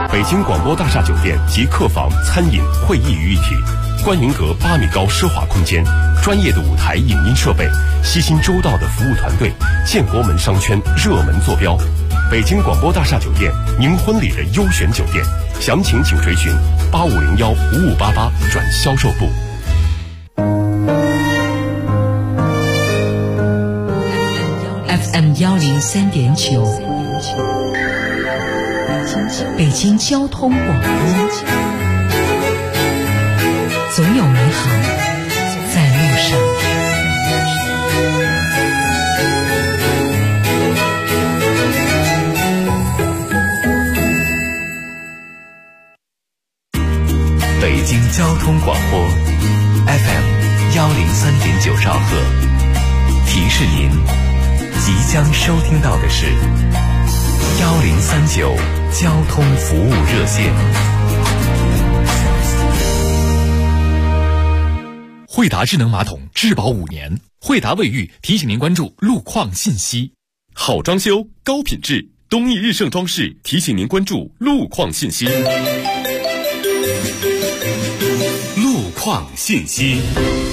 北京广播大厦酒店集客房、餐饮、会议于一体，观云阁8米高奢华空间，专业的舞台影音设备，悉心周到的服务团队，建国门商圈热门坐标。北京广播大厦酒店，您婚礼的优选酒店，详情请垂询8501-5588转销售部。 FM 103.9，北京交通广播，总有美好在路上。 北京交通广播 FM 103.9兆赫，提示您即将收听到的是1039交通服务热线。 惠达智能马桶质保5年，惠达卫浴提醒您关注路况信息。 好装修高品质，东义日盛装饰提醒您关注路况信息。路况信息。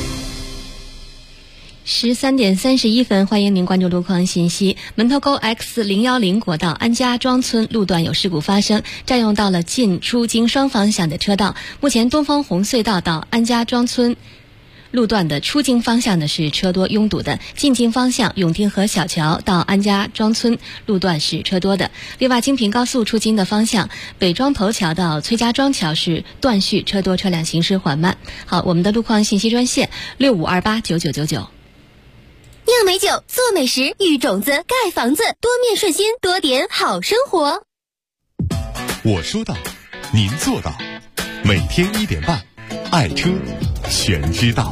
13点31分，欢迎您关注路况信息。门头沟 X010国道安家庄村路段有事故发生，占用到了进出京双方向的车道。目前东风红隧道到安家庄村路段的出京方向呢是车多拥堵的，进京方向永定河小桥到安家庄村路段是车多的。另外，京平高速出京的方向，北庄头桥到崔家庄桥是断续，车多，车辆行驶缓慢。好，我们的路况信息专线65289999。 酿美酒，做美食，育种子，盖房子，多面顺心，多点好生活。 我说到，您做到。每天1点半，爱车全知道。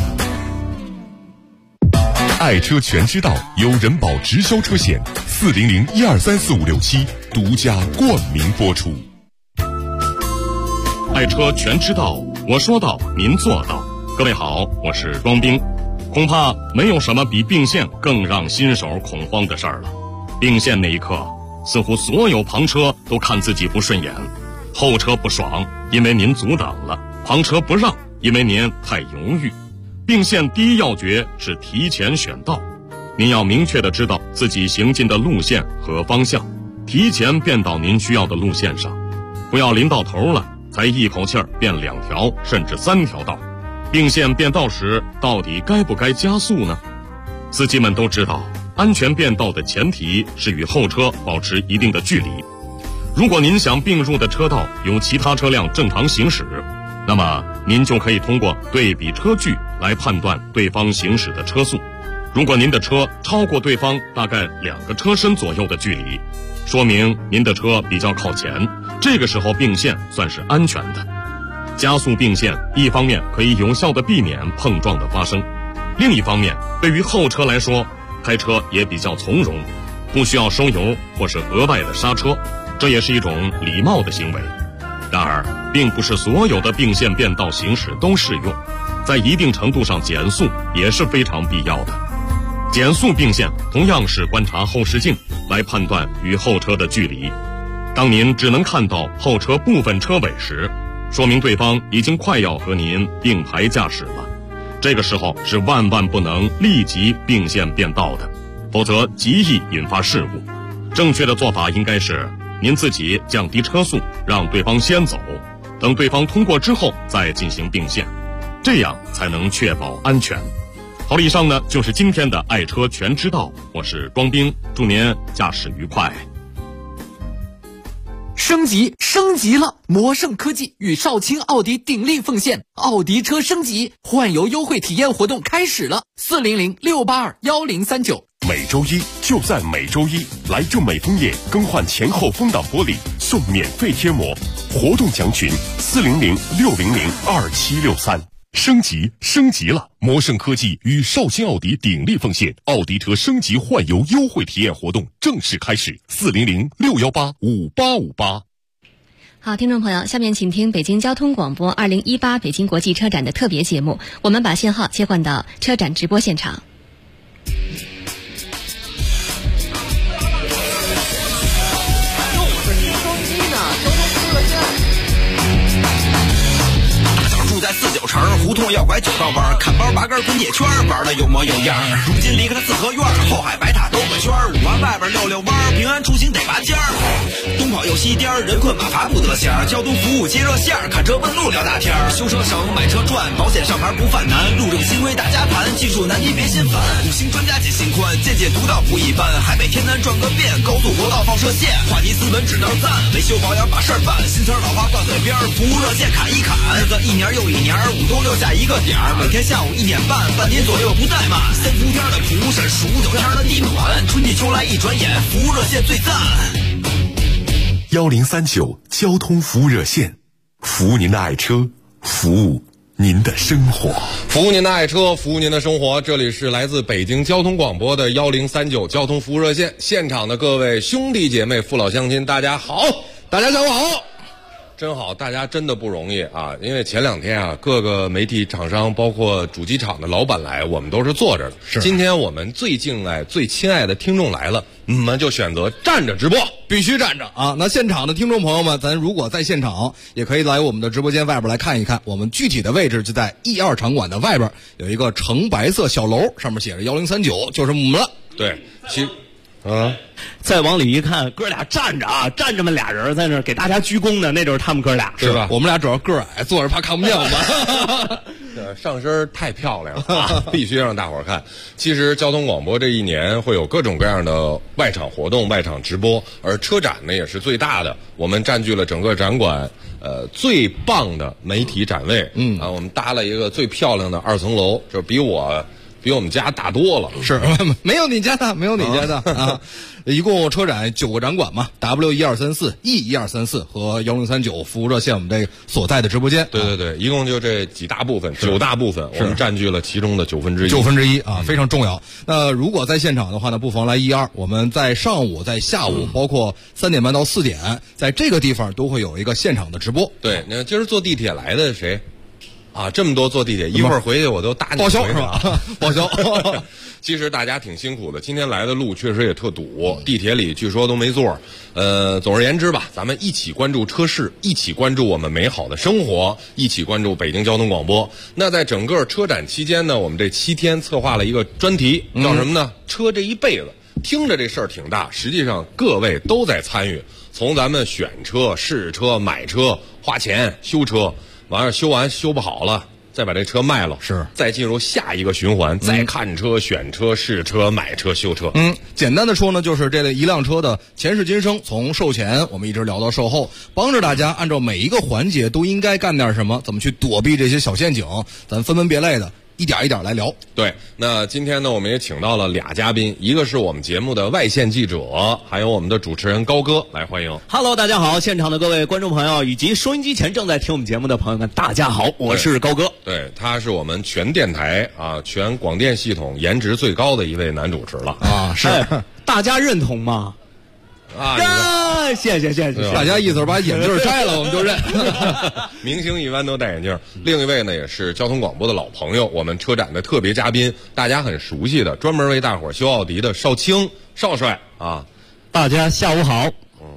爱车全知道由人保直销车险400-1234567独家冠名播出。爱车全知道，我说到，您做到。各位好，我是庄兵。恐怕没有什么比并线更让新手恐慌的事儿了。并线那一刻，似乎所有旁车都看自己不顺眼，后车不爽，因为您阻挡了；旁车不让，因为您太犹豫。并线第一要诀是提前选道，您要明确地知道自己行进的路线和方向，提前变到您需要的路线上，不要临到头了才一口气儿变2条甚至3条道。并线变道时，到底该不该加速呢？司机们都知道，安全变道的前提是与后车保持一定的距离。如果您想并入的车道有其他车辆正常行驶，那么您就可以通过对比车距来判断对方行驶的车速。如果您的车超过对方大概2个车身左右的距离，说明您的车比较靠前，这个时候并线算是安全的。加速并线，一方面可以有效地避免碰撞的发生，另一方面对于后车来说，开车也比较从容，不需要收油或是额外的刹车，这也是一种礼貌的行为。然而，并不是所有的并线变道行驶都适用，在一定程度上减速也是非常必要的。减速并线同样是观察后视镜来判断与后车的距离。当您只能看到后车部分车尾时，说明对方已经快要和您并排驾驶了，这个时候是万万不能立即并线变道的，否则极易引发事故。正确的做法应该是您自己降低车速，让对方先走，等对方通过之后再进行并线，这样才能确保安全。好了，以上呢就是今天的爱车全知道，我是庄兵，祝您驾驶愉快。 升级了！魔盛科技与少卿奥迪鼎力奉献奥迪车升级换油优惠体验活动开始了，400-682-1039。 每周一就在每周一，来正美枫叶更换前后风挡玻璃送免费贴膜，活动详询400-600-2763。升级了！魔盛科技与少卿奥迪鼎力奉献奥迪车升级换油优惠体验活动正式开始，400-618-5858。 好，听众朋友，下面请听北京交通广播2018北京国际车展的特别节目，我们把信号切换到车展直播现场。 用我的直升机呢，交通司胡同要拐9道弯，看包8根滚铁圈，玩的有模有样。如今离开了四合院，后海白塔兜个圈，5环外边溜溜弯，平安出行得拔尖儿。东跑右西颠，人困马乏不得闲，交通服务接热线，看车问路聊大天，修车省买车赚，保险上牌不犯难，路政新规大家盘，技术难题别心烦，五星专家解心宽，见解独到不一般，海北天南转个遍，高速国道放射线，话题资本只能赞，维修保养把事儿办，新词老话挂嘴边，服务热线砍一砍，日子一年又一年，5都6下一个点儿，每天下午1点半，半年左右不怠慢，3伏天的蒲扇，数9天的地暖，春季秋来一转眼，服务热线最赞。 1039交通服务热线，服务您的爱车，服务您的生活， 服务您的爱车，服务您的生活。这里是来自北京交通广播的1039交通服务热线，现场的各位兄弟姐妹、父老乡亲，大家好，大家下午好。真好，大家真的不容易啊！因为前2天啊，各个媒体厂商，包括主机厂的老板来，我们都是坐着的。是，今天我们最敬爱、最亲爱的听众来了，我们就选择站着直播， 必须站着啊！那现场的听众朋友们，咱如果在现场，也可以来我们的直播间外边来看一看。我们具体的位置就在E2场馆的外边，有一个橙白色小楼，上面写着1039，就是我们了。 对， 再往里一看，哥俩站着啊，站这么俩人在那儿给大家鞠躬呢，那就是他们哥俩， 是吧？我们俩主要个矮，坐着怕看不见我们。 上身太漂亮了啊，必须让大伙儿看。其实交通广播这一年会有各种各样的外场活动、外场直播，而车展呢也是最大的。我们占据了整个展馆最棒的媒体展位。我们搭了一个最漂亮的2层楼，就比我们家大多了。 是没有你家大，没有你家大啊！一共车展9个展馆嘛 ，W1234、E1234 和1039服务热线我们这所在的直播间。 对对对，一共就这几大部分，9大部分，我们占据了其中的1/9 啊，非常重要。那如果在现场的话呢，不妨来E2，我们在上午、在下午，包括3点半到4点，在这个地方都会有一个现场的直播。 对，那今儿坐地铁来的谁？啊，这么多坐地铁，一会儿回去我都搭你报销是吧？报销。 其实大家挺辛苦的，今天来的路确实也特堵，地铁里据说都没座。总而言之吧，咱们一起关注车市，一起关注我们美好的生活，一起关注北京交通广播。那在整个车展期间呢，我们这7天策划了一个专题，叫什么呢？车这一辈子。听着这事儿挺大，实际上各位都在参与，从咱们选车、试车、买车、花钱、修车。完了修完修不好了，再把这车卖了，是再进入下一个循环，再看车、选车、试车、买车、修车。 简单的说呢，就是这一辆车的前世今生，从售前我们一直聊到售后，帮着大家按照每一个环节都应该干点什么，怎么去躲避这些小陷阱，咱分门别类的一点一点来聊。 对，那今天呢，我们也请到了俩嘉宾，一个是我们节目的外线记者，还有我们的主持人高哥，来欢迎。 Hello， 大家好，现场的各位观众朋友以及收音机前正在听我们节目的朋友们，大家好，我是高哥。 对，他是我们全电台啊，全广电系统颜值最高的一位男主持了啊，是，大家认同吗？ 啊， 谢谢， 大家意思是把眼镜摘了，我们就认。 明星一般都戴眼镜。另一位呢，也是交通广播的老朋友，我们车展的特别嘉宾，大家很熟悉的，专门为大伙修奥迪的少卿少帅啊。 大家下午好。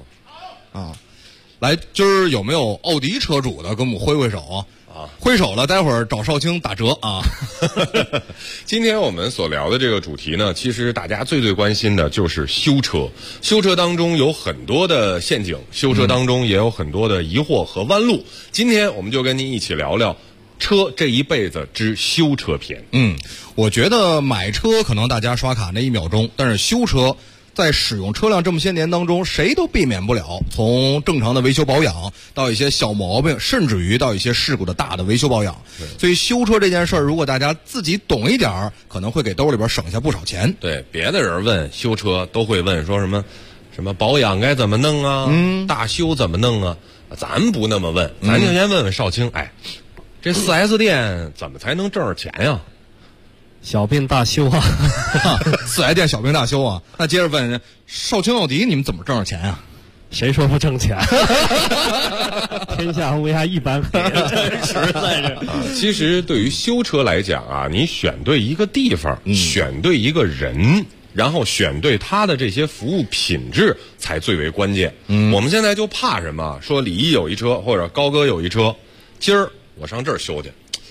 来，今儿有没有奥迪车主的跟我们挥手啊？挥手了，待会儿找少卿打折啊！ 今天我们所聊的这个主题呢，其实大家最关心的就是修车。修车当中有很多的陷阱，修车当中也有很多的疑惑和弯路。今天我们就跟您一起聊聊车这一辈子之修车篇。 我觉得买车可能大家刷卡那1秒钟，但是修车在使用车辆这么些年当中，谁都避免不了，从正常的维修保养到一些小毛病，甚至于到一些事故的大的维修保养。所以修车这件事儿，如果大家自己懂一点，可能会给兜里边省下不少钱。 对，别的人问修车都会问说什么保养该怎么弄啊，大修怎么弄啊，咱不那么问，咱就先问问少卿，这4S 店怎么才能挣着钱呀？ 小病大修啊 ，4S 店小病大修啊。那接着问人，少卿奥迪你们怎么挣着钱啊？ 谁说不挣钱？天下乌鸦一般黑，实在是。 其实对于修车来讲啊，你选对一个地方，选对一个人，然后选对他的这些服务品质才最为关键。我们现在就怕什么？说李毅有一车，或者高哥有一车，今儿我上这儿修去，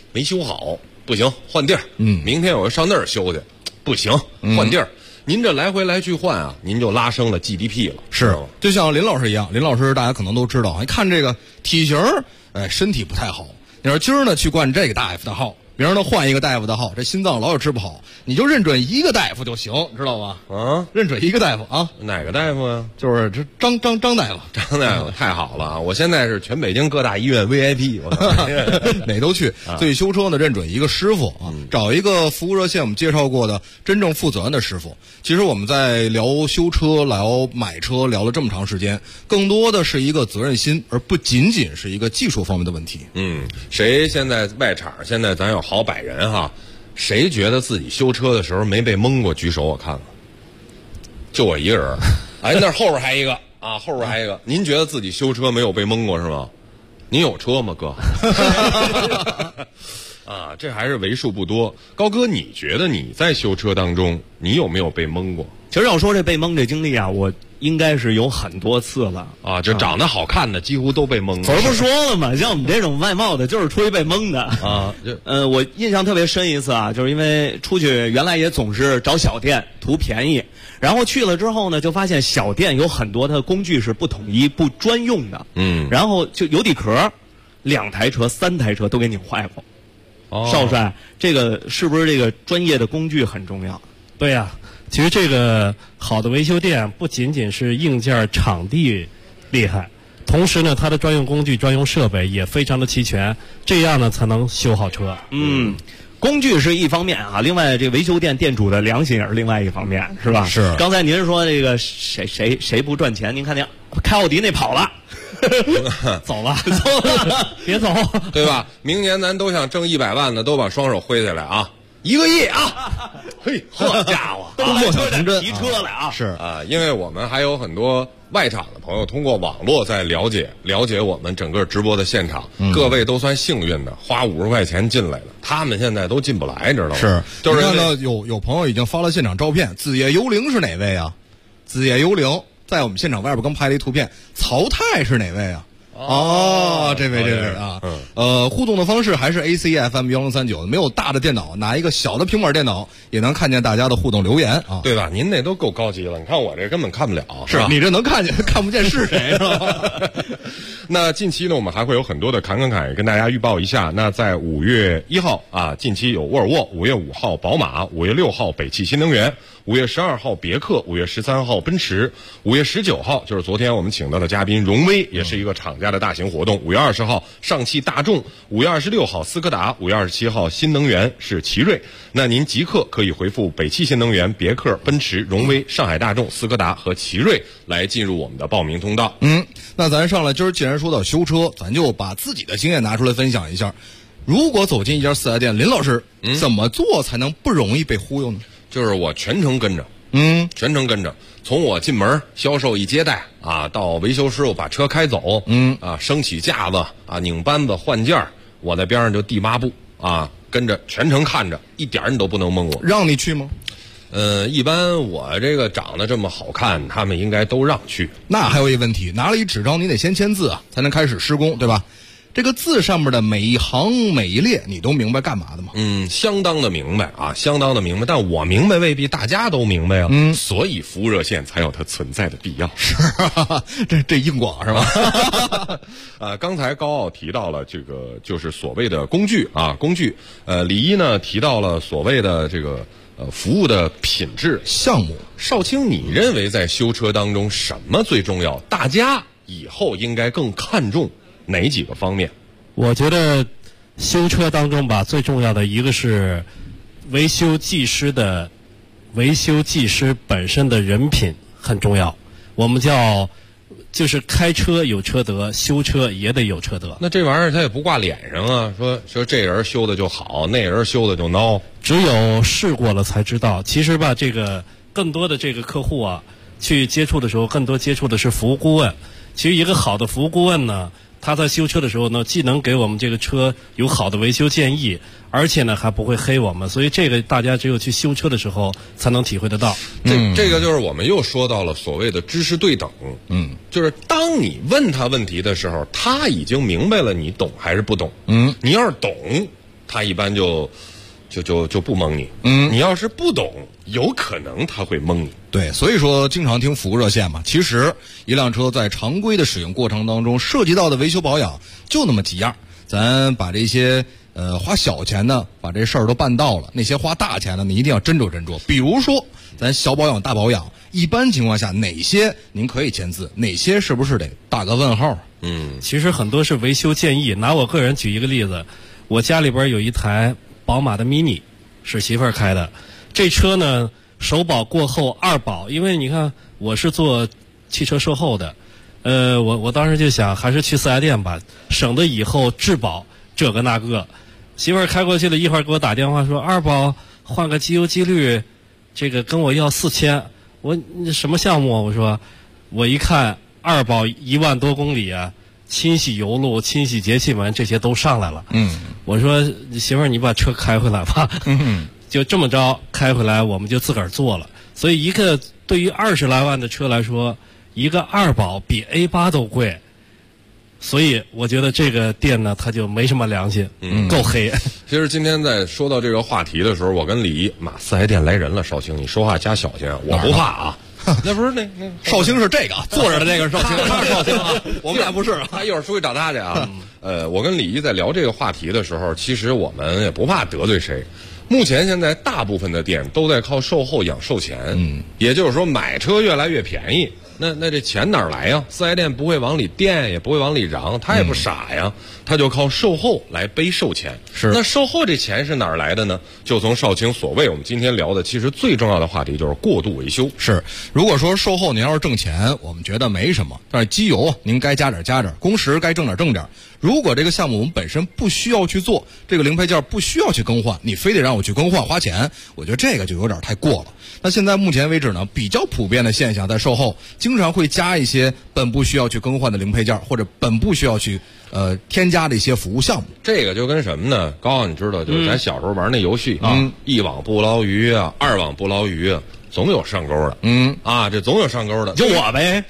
没修好，不行，换地儿。明天我要上那儿修去，不行，换地儿。您这来回来去换啊，您就拉升了 GDP 了。 是，就像林老师一样，林老师大家可能都知道，一看这个体型，身体不太好。你说今儿呢去灌这个大夫的号，明儿呢换一个大夫的号，这心脏老有治不好，你就认准一个大夫就行，知道吗？啊，认准一个大夫啊。 哪个大夫呀？ 就是这张大夫。 张大夫太好了啊！我现在是全北京各大医院 VIP， 哪都去。所以修车呢，认准一个师傅啊，找一个服务热线我们介绍过的真正负责任的师傅。其实我们在聊修车、聊买车聊了这么长时间，更多的是一个责任心，而不仅仅是一个技术方面的问题。 谁现在外场现在咱有好100人哈，谁觉得自己修车的时候没被蒙过？举手我看看，就我一个人。哎，那后边还一个啊，后边还一个。您觉得自己修车没有被蒙过是吗？您有车吗，哥？啊，这还是为数不多。高哥，你觉得你在修车当中，你有没有被蒙过？ 其实要说这被蒙这经历啊，我应该是有很多次了啊。就长得好看的几乎都被蒙了。 昨儿不说了吗？像我们这种外貌的，就是出去被蒙的啊。 我印象特别深一次啊，就是因为出去原来也总是找小店图便宜，然后去了之后呢，就发现小店有很多的工具是不统一、不专用的。然后就油底壳，2台车、3台车都给拧坏过。少帅，这个是不是这个专业的工具很重要？ 对呀。其实这个好的维修店不仅仅是硬件场地厉害，同时呢，它的专用工具、专用设备也非常的齐全，这样呢才能修好车。 工具是一方面啊，另外这维修店店主的良心也是另外一方面，是吧？ 是。 刚才您说这个谁不赚钱？您看开奥迪那跑了。 走了，别走， 对吧？明年咱都想挣100万的，都把双手挥下来啊！1个亿啊！嘿，好家伙， 都坐小成真提车来啊！ 是啊，因为我们还有很多外场的朋友通过网络在了解我们整个直播的现场。各位都算幸运的，花50块钱进来的，他们现在都进不来，知道吗？ 是， 就是看到有朋友已经发了现场照片，子夜幽灵是哪位啊？子夜幽灵在我们现场外边刚拍了一图片，曹太是哪位啊？这位啊，互动的方式还是 ACFM 1039，没有大的电脑，拿一个小的平板电脑也能看见大家的互动留言啊， 对吧？您那都够高级了，你看我这根本看不了， 是吧？你这能看见，看不见是谁，是吧？ 那近期呢，我们还会有很多的侃也跟大家预报一下。那在5月1号啊，近期有沃尔沃；5月5号宝马；5月6号北汽新能源；5月12号别克；5月13号奔驰；5月19号就是昨天我们请到的嘉宾荣威，也是一个厂家的大型活动。5月20号上汽大众；5月26号斯柯达；5月27号新能源是奇瑞。那您即刻可以回复北汽新能源、别克、奔驰、荣威、上海大众、斯柯达和奇瑞来进入我们的报名通道。 那咱上来今儿既然说到修车，咱就把自己的经验拿出来分享一下。如果走进一家4S店，林老师怎么做才能不容易被忽悠呢？ 就是我全程跟着，全程跟着，从我进门销售一接待啊，到维修师傅把车开走，升起架子啊，拧扳子换件，我在边上就递抹布啊，跟着全程看着，一点你都不能蒙我。 让你去吗？ 一般我这个长得这么好看，他们应该都让去。 那还有一个问题，拿了一纸张，你得先签字啊，才能开始施工，对吧？这个字上面的每一行每一列，你都明白干嘛的吗？ 相当的明白啊，相当的明白。但我明白未必大家都明白啊。所以服务热线才有它存在的必要。 是，这硬广是吧？ 刚才高傲提到了这个就是所谓的工具啊，工具。李一呢提到了所谓的这个服务的品质项目。 少卿，你认为在修车当中什么最重要？大家以后应该更看重哪几个方面？ 我觉得修车当中吧，最重要的一个是维修技师本身的人品很重要。我们就是开车有车德，修车也得有车德。 那这玩意儿他也不挂脸上啊，说这人修的就好，那人修的就孬。 只有试过了才知道。其实吧，这个更多的这个客户啊，去接触的时候，更多接触的是服务顾问。其实一个好的服务顾问呢，他在修车的时候呢，既能给我们这个车有好的维修建议，而且呢还不会黑我们，所以这个大家只有去修车的时候才能体会得到。 这个就是我们又说到了所谓的知识对等。就是当你问他问题的时候，他已经明白了你懂还是不懂。你要是懂， 他一般就不蒙你。你要是不懂，有可能他会蒙你。 对，所以说经常听服务热线嘛。其实一辆车在常规的使用过程当中，涉及到的维修保养就那么几样。咱把这些花小钱呢，把这事儿都办到了；那些花大钱的，你一定要斟酌斟酌。比如说，咱小保养、大保养，一般情况下哪些您可以签字，哪些是不是得打个问号？ 其实很多是维修建议。拿我个人举一个例子，我家里边有一台宝马的 mini， 是媳妇儿开的。这车呢，首保过后二保，因为你看我是做汽车售后的，我当时就想还是去4S店吧，省得以后质保这个那个。媳妇儿开过去了，一会儿给我打电话说二保换个机油机滤，这个跟我要4000。我什么项目？我说我一看二保1万多公里啊，清洗油路、清洗节气门这些都上来了。我说媳妇儿你把车开回来吧。就这么着开回来，我们就自个儿做了。所以一个对于20来万的车来说，一个二保比 A8 都贵。所以我觉得这个店呢，它就没什么良心，够黑。 其实今天在说到这个话题的时候，我跟李姨4S店来人了，少卿，你说话加小心啊！我不怕啊。那不是那绍兴是这个坐着的这个绍兴， 他是绍兴啊， 我们俩不是啊。 他一会儿出去找他去啊。我跟李姨在聊这个话题的时候，其实我们也不怕得罪谁。目前现在大部分的店都在靠售后养售钱，也就是说买车越来越便宜。那这钱哪儿来呀？4S店不会往里垫，也不会往里嚷，他也不傻呀，他就靠售后来背售钱。 是， 那售后这钱是哪儿来的呢？就从绍兴所谓我们今天聊的，其实最重要的话题就是过度维修。 是，如果说售后您要是挣钱，我们觉得没什么，但是机油您该加点加点，工时该挣点挣点。如果这个项目我们本身不需要去做，这个零配件不需要去更换，你非得让我去更换花钱，我觉得这个就有点太过了。那现在目前为止呢，比较普遍的现象在售后经常会加一些本不需要去更换的零配件，或者本不需要去添加的一些服务项目。 这个就跟什么呢？高傲你知道，就是咱小时候玩那游戏啊，一网不捞鱼啊，二网不捞鱼啊，总有上钩的。这总有上钩的， 就我呗。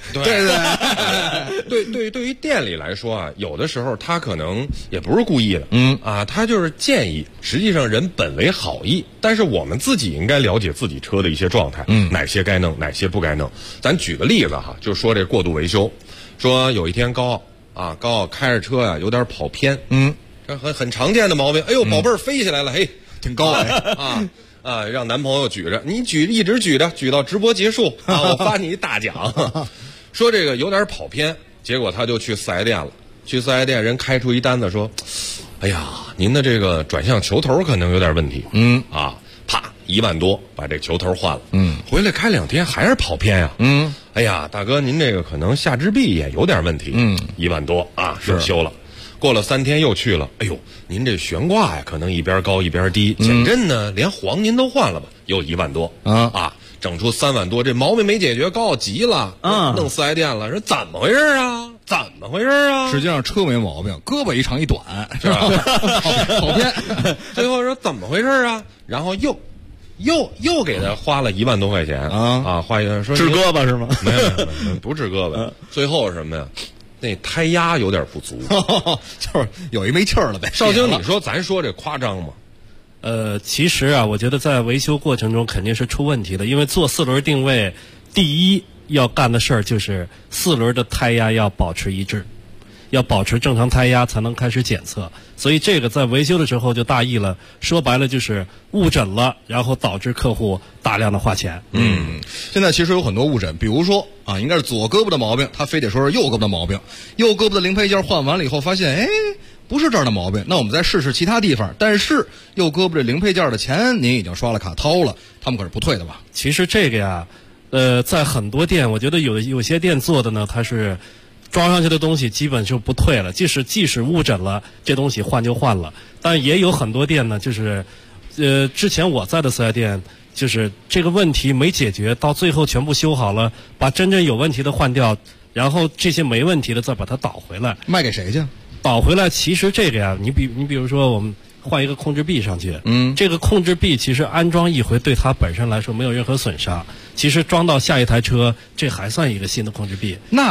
对，对于店里来说啊，有的时候他可能也不是故意的，他就是建议，实际上人本为好意，但是我们自己应该了解自己车的一些状态，哪些该弄，哪些不该弄。咱举个例子哈，就说这过度维修，说有一天高傲开着车呀，有点跑偏，这很常见的毛病。哎呦，宝贝儿飞起来了，嘿， 挺高让男朋友举着，你一直举着，举到直播结束啊，我发你一大奖。说这个有点跑偏，结果他就去4S店了。去4S店，人开出一单子说：“哎呀，您的这个转向球头可能有点问题。”啪，1万多把这球头换了。回来开2天还是跑偏呀。哎呀，大哥，您这个可能下支臂也有点问题。1万多啊，是修了。过了3天又去了，哎呦，您这悬挂呀，可能一边高一边低，减震呢，连黄您都换了吧，又1万多整出3万多，这毛病没解决，高傲急了，弄4S店了，说怎么回事啊？怎么回事啊？ 实际上车没毛病，胳膊一长一短，是吧？跑偏， 最后说怎么回事啊？然后又给他花了1万多块钱花一个说治胳膊是吗？ 没有，不治胳膊。最后是什么呀？那胎压有点不足， 就是有一没气儿了呗。 绍兴，你说咱说这夸张吗？ 其实啊，我觉得在维修过程中肯定是出问题的，因为做4轮定位，第一要干的事儿就是4轮的胎压要保持一致，要保持正常胎压才能开始检测。所以这个在维修的时候就大意了，说白了就是误诊了，然后导致客户大量的花钱。 现在其实有很多误诊，比如说应该是左胳膊的毛病，他非得说是右胳膊的毛病，右胳膊的零配件换完了以后发现，不是这儿的毛病，那我们再试试其他地方。但是右胳膊的零配件的钱您已经刷了卡掏了，他们可是不退的吧？ 其实这个呀，在很多店，我觉得有些店做的呢，它是装上去的东西基本就不退了，即使误诊了，这东西换就换了。但也有很多店呢，就是之前我在的4S店，就是这个问题没解决，到最后全部修好了，把真正有问题的换掉，然后这些没问题的再把它倒回来。 卖给谁去？ 倒回来，其实这个呀，你比如说我们换一个控制臂上去，这个控制臂其实安装一回对它本身来说没有任何损伤，其实装到下一台车，这还算一个新的控制臂。 那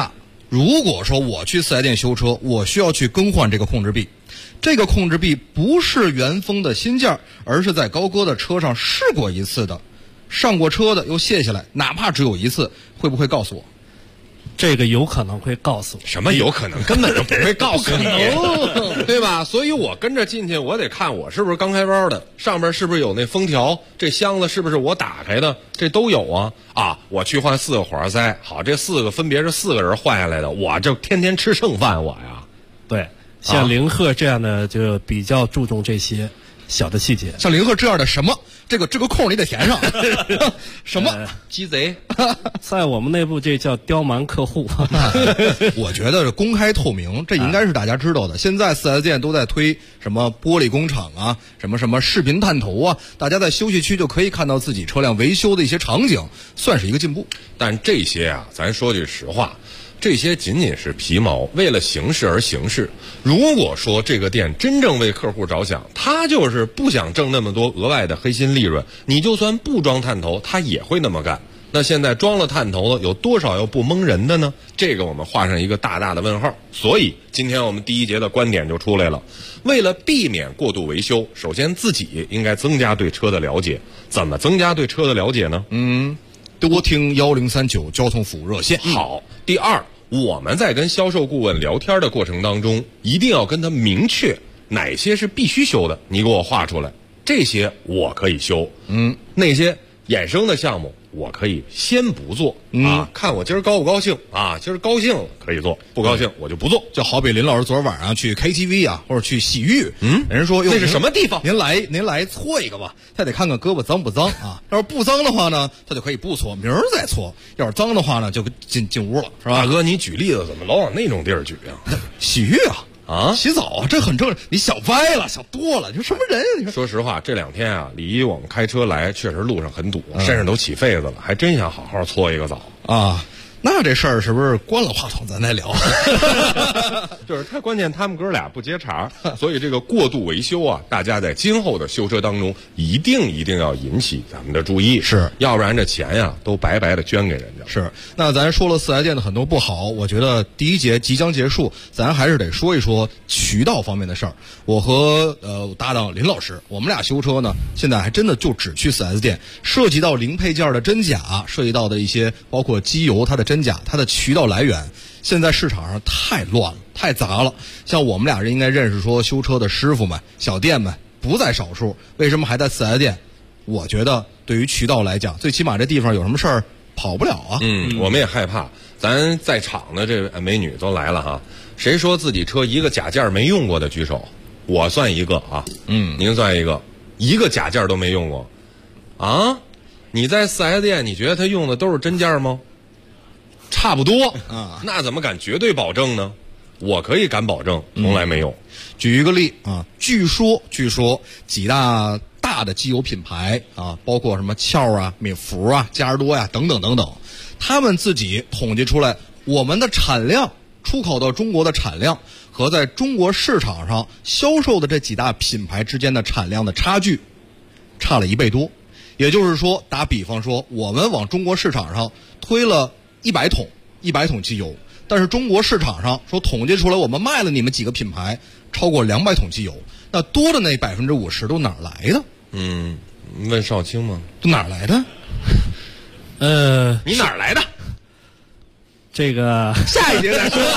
如果说我去4S店修车，我需要去更换这个控制臂，这个控制臂不是原封的新件，而是在高哥的车上试过一次的，上过车的又卸下来，哪怕只有一次，会不会告诉我？ 这个有可能会告诉我。 什么有可能？根本就不会告诉你，对吧？所以我跟着进去，我得看我是不是刚开包的，上面是不是有那封条，这箱子是不是我打开的，这都有啊。啊，我去换4个火花塞，好，这4个分别是4个人换下来的，我就天天吃剩饭，我呀。 对，像凌鹤这样的就比较注重这些小的细节。 像凌鹤这样的什么？这个空你得填上，什么鸡贼， 在我们内部这叫刁蛮客户。 我觉得公开透明，这应该是大家知道的。现在4S店都在推什么玻璃工厂啊，什么视频探头啊，大家在休息区就可以看到自己车辆维修的一些场景，算是一个进步。 但这些啊，咱说句实话。这些仅仅是皮毛，为了形式而形式。如果说这个店真正为客户着想，他就是不想挣那么多额外的黑心利润，你就算不装探头，他也会那么干。那现在装了探头的，有多少要不蒙人的呢？这个我们画上一个大大的问号。所以今天我们第一节的观点就出来了，为了避免过度维修，首先自己应该增加对车的了解。怎么增加对车的了解呢？ 多听1039交通服务热线。 好，第二，我们在跟销售顾问聊天的过程当中，一定要跟他明确哪些是必须修的，你给我画出来，这些我可以修。那些衍生的项目我可以先不做啊，看我今儿高不高兴啊，今儿高兴可以做，不高兴我就不做。 就好比林老师昨儿晚上去 KTV 啊，或者去洗浴，人说那是什么地方？ 您来搓一个吧，他得看看胳膊脏不脏啊。要是不脏的话呢，他就可以不搓，明儿再搓；要是脏的话呢，就进屋了，是吧？ 大哥，你举例子怎么老往那种地儿举啊？ 洗浴啊，洗澡啊，这很正常。你想歪了，想多了，你说什么人啊？你说实话，这2天啊，李一我们开车来，确实路上很堵，身上都起痱子了，还真想好好搓一个澡啊。那这事儿是不是关了话筒咱再聊？ 就是太关键，他们哥俩不接茬，所以这个过度维修啊，大家在今后的修车当中一定要引起咱们的注意， 是， 要不然这钱呀都白白的捐给人家。 是，那咱说了4S店的很多不好，我觉得第一节即将结束，咱还是得说一说渠道方面的事儿。我和搭档林老师，我们俩修车呢，现在还真的就只去4S店，涉及到零配件的真假，涉及到的一些包括机油它的真假，它的渠道来源，现在市场上太乱了，太杂了。像我们俩人应该认识说修车的师傅们、小店们不在少数，为什么还在4S店？我觉得对于渠道来讲，最起码这地方有什么事儿跑不了啊。 我们也害怕。咱在场的这位美女都来了哈，谁说自己车一个假件没用过的举手？我算一个啊。您算一个，一个假件都没用过啊？你在4S店，你觉得他用的都是真件吗？差不多啊，那怎么敢绝对保证呢？我可以敢保证，从来没有。 举一个例啊，据说几大的机油品牌啊，包括什么壳啊、美孚啊、加士多呀等等，他们自己统计出来，我们的产量出口到中国的产量和在中国市场上销售的这几大品牌之间的产量的差距，差了1倍多。也就是说，打比方说，我们往中国市场上推了100桶机油，但是中国市场上说统计出来，我们卖了你们几个品牌超过200桶机油，那多的那50%都哪儿来的？ 问少卿吗？ 都哪儿来的？ 你哪儿来的？ 这个下一节再说。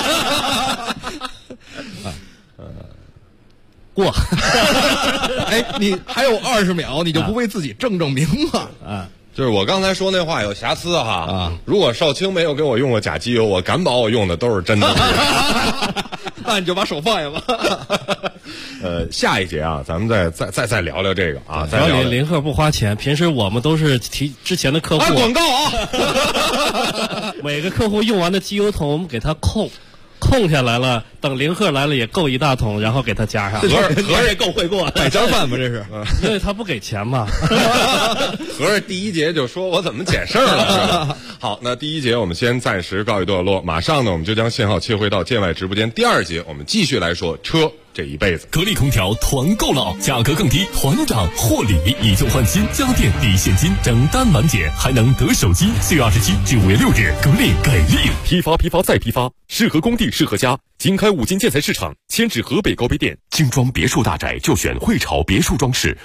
过。 哎，你还有20秒，你就不为自己正名吗？ 就是我刚才说那话有瑕疵哈。如果少卿没有给我用过假机油，我敢保我用的都是真的。 那你就把手放下吧。 下一节啊，咱们再聊聊这个啊。再聊林鹤不花钱，平时我们都是提之前的客户。 广告啊！ 每个客户用完的机油桶，我们给他空下来了，等林鹤来了也够1大桶，然后给他加上。 合着也够会过， 百家饭吗？这是， 因为他不给钱嘛。 合着第一节就说我怎么捡事儿了。好，那第一节我们先暂时告一段落，马上呢我们就将信号切回到建外直播间。第2节我们继续来说车这一辈子。 格力空调团购了，价格更低，团长获礼，以旧换新，家电抵现金，整单满减，还能得手机。4月27至5月6日，格力给力， 批发再批发，适合工地适合家。经开5金建材市场，迁至河北高碑店。 精装别墅大宅就选汇潮别墅装饰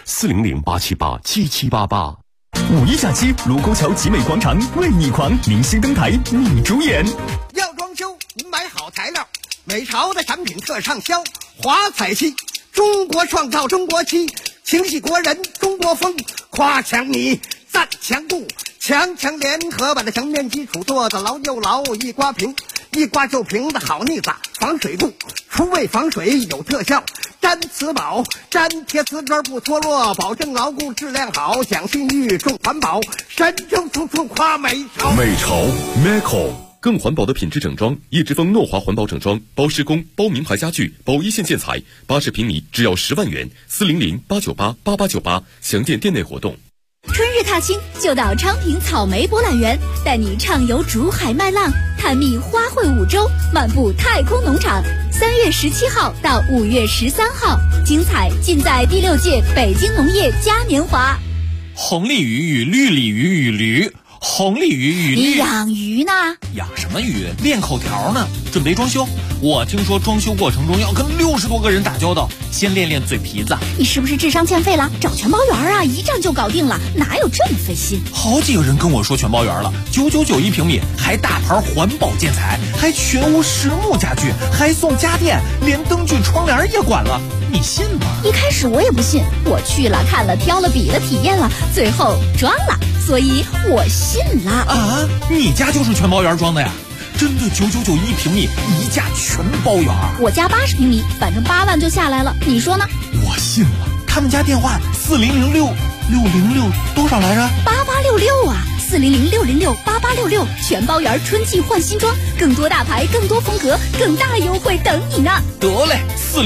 ，400-878-7788。 5一假期，卢沟桥集美广场为你狂，明星登台你主演。 要装修，您买好材料，美潮的产品特畅销，华彩漆，中国创造中国漆，情系国人中国风，夸墙泥，赞墙布，强联合把的墙面基础做得牢又牢，一刮平，一刮就平的好腻子，防水布，除味防水有特效，粘瓷宝，粘贴瓷砖不脱落，保证牢固质量好，讲信誉重环保，神州处处夸美潮。 美潮 Meco 更环保的品质整装，叶之峰诺华环保整装，包施工，包名牌家具，包一线建材，80平米只要10万元，400-898-8898，详见店内活动。 春日踏青就到昌平草莓博览园，带你畅游竹海麦浪，探秘花卉5洲，漫步太空农场。3月17号到5月13号，精彩尽在第6届北京农业嘉年华。 红鲤鱼与绿鲤鱼与驴，红鲤鱼与绿。 你养鱼呢？ 养什么鱼？练口条呢。准备装修，我听说装修过程中要跟60多个人打交道，先练练嘴皮子。 你是不是智商欠费了？找全包园啊，一站就搞定了，哪有这么费心？ 好几个人跟我说全包园了，999一平米，还大牌环保建材，还全屋实木家具，还送家电，连灯具窗帘也管了，你信吗？ 一开始我也不信，我去了看了挑了比了体验了，最后装了，所以我信了。 啊，你家就是全包园装的呀？真的999一平米，一价全包园。 我家80平米，反正8万就下来了，你说呢？ 我信了。他们家电话4006多少来着 ？8866啊，400-606-8866，全包园春季换新装，更多大牌，更多风格，更大优惠等你呢。 得嘞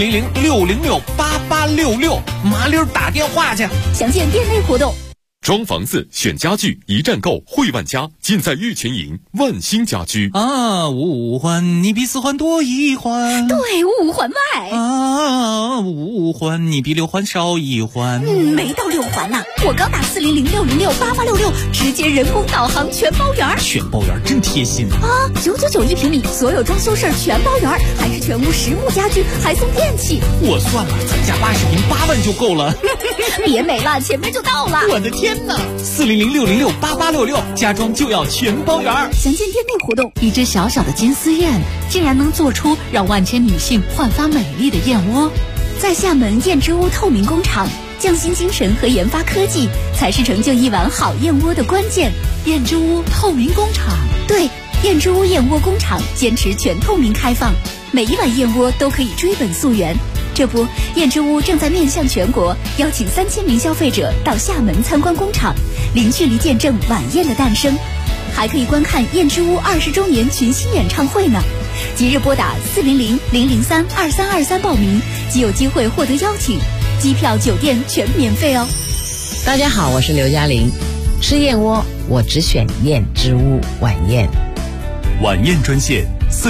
，400-606-8866，麻溜打电话去。 详见店内活动。 装房子选家具一站购，汇万家尽在玉泉营万兴家居啊！5环你比4环多1环， 对，5环外啊！5环你比6环少1环， 没到6环呢。我刚打400-606-8866，直接人工导航全包园。 全包园真贴心啊！999一平米，所有装修事儿全包园，还是全屋实木家具，还送电器。 我算了，咱家80平8万就够了。 别美了，前面就到了。 我的天哪！400-606-8866，家装就要全包园。 详见店内活动。 一只小小的金丝燕，竟然能做出让万千女性焕发美丽的燕窝。 在厦门燕之屋透明工厂，匠心精神和研发科技才是成就一碗好燕窝的关键。 燕之屋透明工厂， 对，燕之屋燕窝工厂坚持全透明开放，每一碗燕窝都可以追本溯源。这不，燕之屋正在面向全国，邀请3000名消费者到厦门参观工厂，零距离见证晚宴的诞生，还可以观看燕之屋20周年群星演唱会呢。即日拨打400-003-2323报名，即有机会获得邀请，机票、酒店全免费哦。 大家好，我是刘嘉玲，吃燕窝我只选燕之屋晚宴。 晚宴专线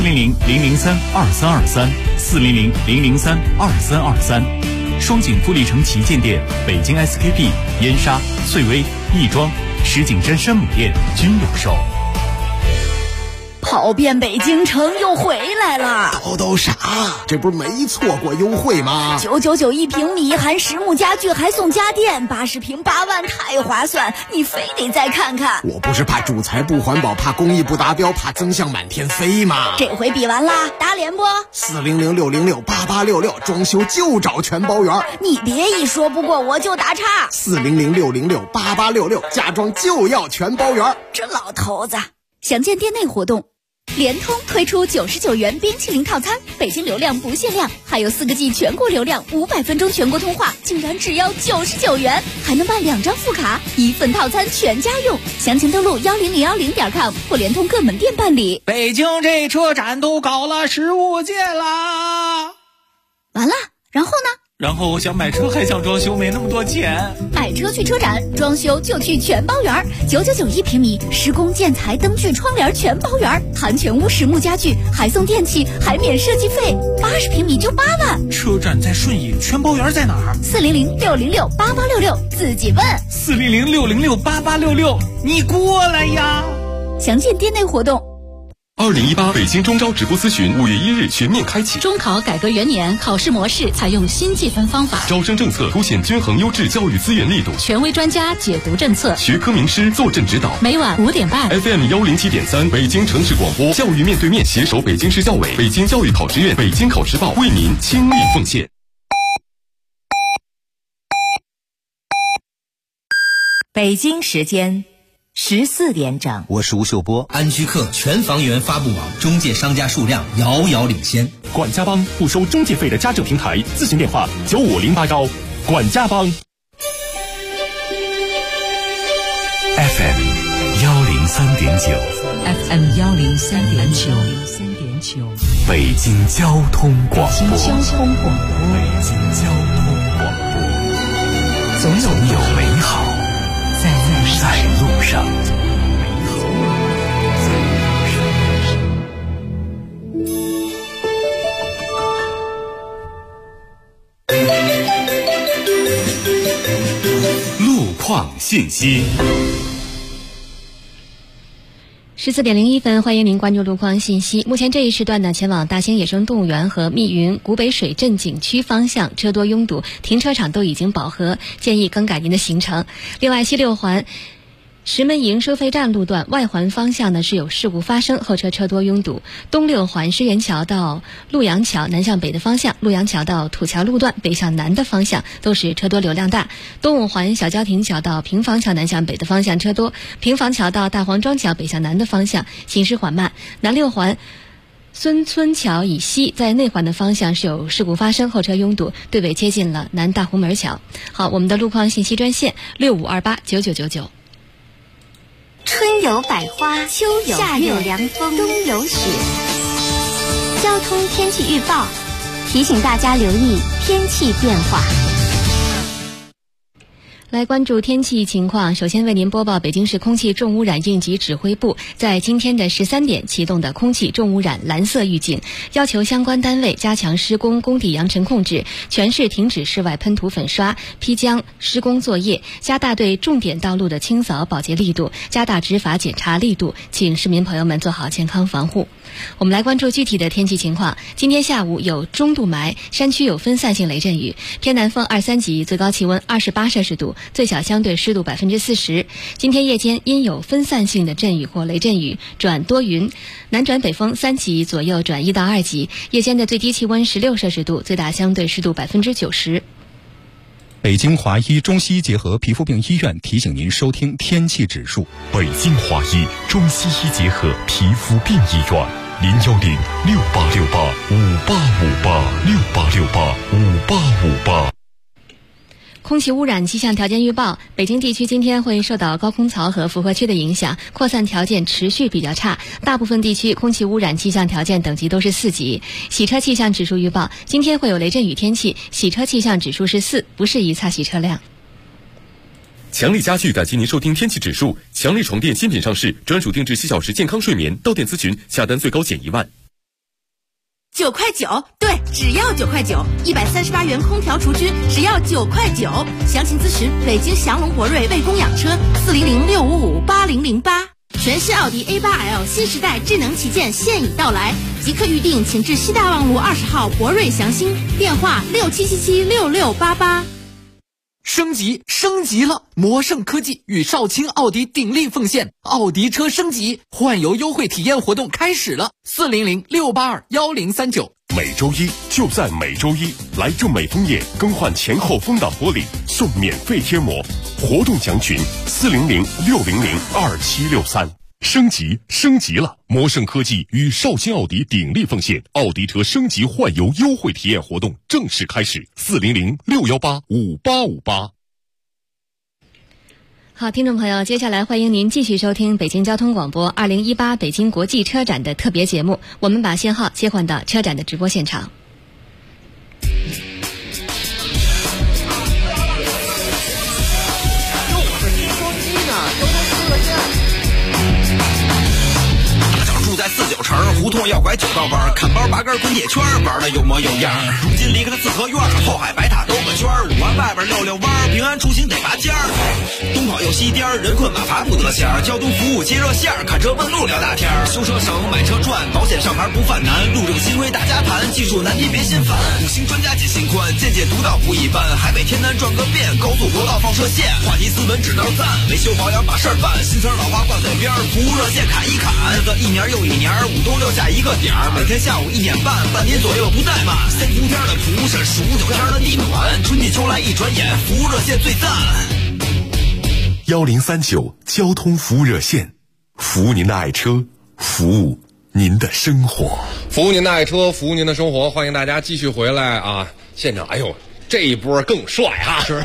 400-003-2323，400-003-2323，双井富力城旗舰店、北京 SKP、燕莎、翠微、亦庄、石景山山姆店均有售。 跑遍北京城又回来了， 都傻，这不是没错过优惠吗 ？999一平米，含实木家具，还送家电，80平8万，太划算！你非得再看看。 我不是怕主材不环保，怕工艺不达标，怕增项满天飞吗？ 这回比完啦，打脸不 ？400-606-8866，装修就找全包园。 你别一说不过我就打岔。 400-606-8866，家装就要全包园。 这老头子，详见店内活动。联通推出99元冰淇淋套餐，北京流量不限量，还有4个G 全国流量，500分钟全国通话，竟然只要99元，还能办2张副卡，1份套餐全家用。详情登录10010.com 或联通各门店办理。 北京这车展都搞了15届啦， 完了，然后呢？ 然后我想买车还想装修，没那么多钱。 买车去车展，装修就去全包园，999一平米，施工建材、灯具、窗帘全包园，含全屋实木家具，还送电器，还免设计费，80平米就8万。 车车站在顺义，全包园在哪儿 ？400-606-8866，自己问。 400-606-8866，你过来呀！ 详见店内活动。 2018北京中招直播咨询5月1日全面开启。 中考改革元年，考试模式采用新计分方法， 招生政策凸显均衡优质教育资源力度， 权威专家解读政策， 学科名师坐镇指导。 每晚5点半 FM 107.3北京城市广播，教育面对面携手北京市教委、北京教育考试院、北京考试报为您倾力奉献。 北京时间14点整， 我是吴秀波。安居客全房源发布网中介商家数量遥遥领先。 管家帮不收中介费的家政平台，咨询电话95081。管家帮。 FM 103.9 FM 103.9， 北京交通广播。 北京交通广播。 总有美好在路上。路况信息。 14点01分，欢迎您关注路况信息。目前这一时段呢，前往大兴野生动物园和密云古北水镇景区方向车多拥堵，停车场都已经饱和，建议更改您的行程。另外，西六环石门营收费站路段外环方向呢是有事故发生，后车车多拥堵。东六环狮园桥到陆阳桥南向北的方向，陆阳桥到土桥路段北向南的方向都是车多流量大。东五环小郊亭桥到平房桥南向北的方向车多，平房桥到大黄庄桥北向南的方向行驶缓慢。南六环孙村桥以西在内环的方向是有事故发生，后车拥堵，队尾接近了南大红门桥。好，我们的路况信息专线65289999。 春有百花，秋有夏有凉风，冬有雪。交通天气预报提醒大家留意天气变化。 来关注天气情况，首先为您播报北京市空气重污染应急指挥部在今天的13点启动的空气重污染蓝色预警，要求相关单位加强施工工地扬尘控制，全市停止室外喷涂粉刷、批浆施工作业，加大对重点道路的清扫保洁力度，加大执法检查力度，请市民朋友们做好健康防护。我们来关注具体的天气情况。今天下午有中度霾，山区有分散性雷阵雨，偏南风2、3级，最高气温28摄氏度，最小相对湿度40%。今天夜间因有分散性的阵雨或雷阵雨转多云，南转北风3级左右转1到2级，夜间的最低气温16摄氏度，最大相对湿度90%。 北京华医中西医结合皮肤病医院提醒您收听天气指数。 北京华医中西医结合皮肤病医院，010-6868-5858，6868-5858。 空气污染气象条件预报：北京地区今天会受到高空槽和复合区的影响，扩散条件持续比较差，大部分地区空气污染气象条件等级都是4级。洗车气象指数预报：今天会有雷阵雨天气，洗车气象指数是4，不适宜擦洗车辆。 强力家具感谢您收听天气指数。强力床垫新品上市，专属定制7小时健康睡眠，到店咨询，下单最高减1万。 9块9，对，只要9块9，138元空调除菌，只要9块9。详情咨询北京祥龙博瑞为供养车，400-655-8008。全新奥迪A8L 新时代智能旗舰现已到来，即刻预定，请至西大望路20号博瑞祥兴，电话67776688。 升级了！魔盛科技与少卿奥迪鼎力奉献，奥迪车升级换油优惠体验活动开始了，400-682-1039。 每周一就在每周一，来正美枫叶更换前后风挡玻璃送免费贴膜，活动详询400-600-2763。升级了！魔盛科技与少卿奥迪鼎力奉献，奥迪车升级换油优惠体验活动正式开始，400-618-5858。 好，听众朋友，接下来欢迎您继续收听北京交通广播2018北京国际车展的特别节目，我们把信号切换到车展的直播现场。 住在49城，胡同同要拐9道弯，看包8根滚铁圈，玩的有模有样。如今离开了四合院，后海白塔兜个圈，5环外边溜溜弯，平安出行得拔尖儿。东跑又西颠，人困马乏不得闲，交通服务接热线，看车问路聊大天。修车省，买车赚，保险上牌不犯难，路政新规大家盘，技术难题别心烦。5星专家解心宽，见解独到不一般，海北天南转个遍，高速国道放射线，话题斯文只能赞，维修保养把事儿办，新词老话挂嘴边，服务热线砍一砍，日子一年又一年，5冬6夏一个点儿，每天下午1点半，半年左右不怠慢。3伏天的蒲是数9天的地暖，春季秋来一转眼，服务热线最赞。 1039交通服务热线，服务您的爱车，服务您的生活， 服务您的爱车，服务您的生活。欢迎大家继续回来啊！现场，哎呦，这一波更帅哈！ 是。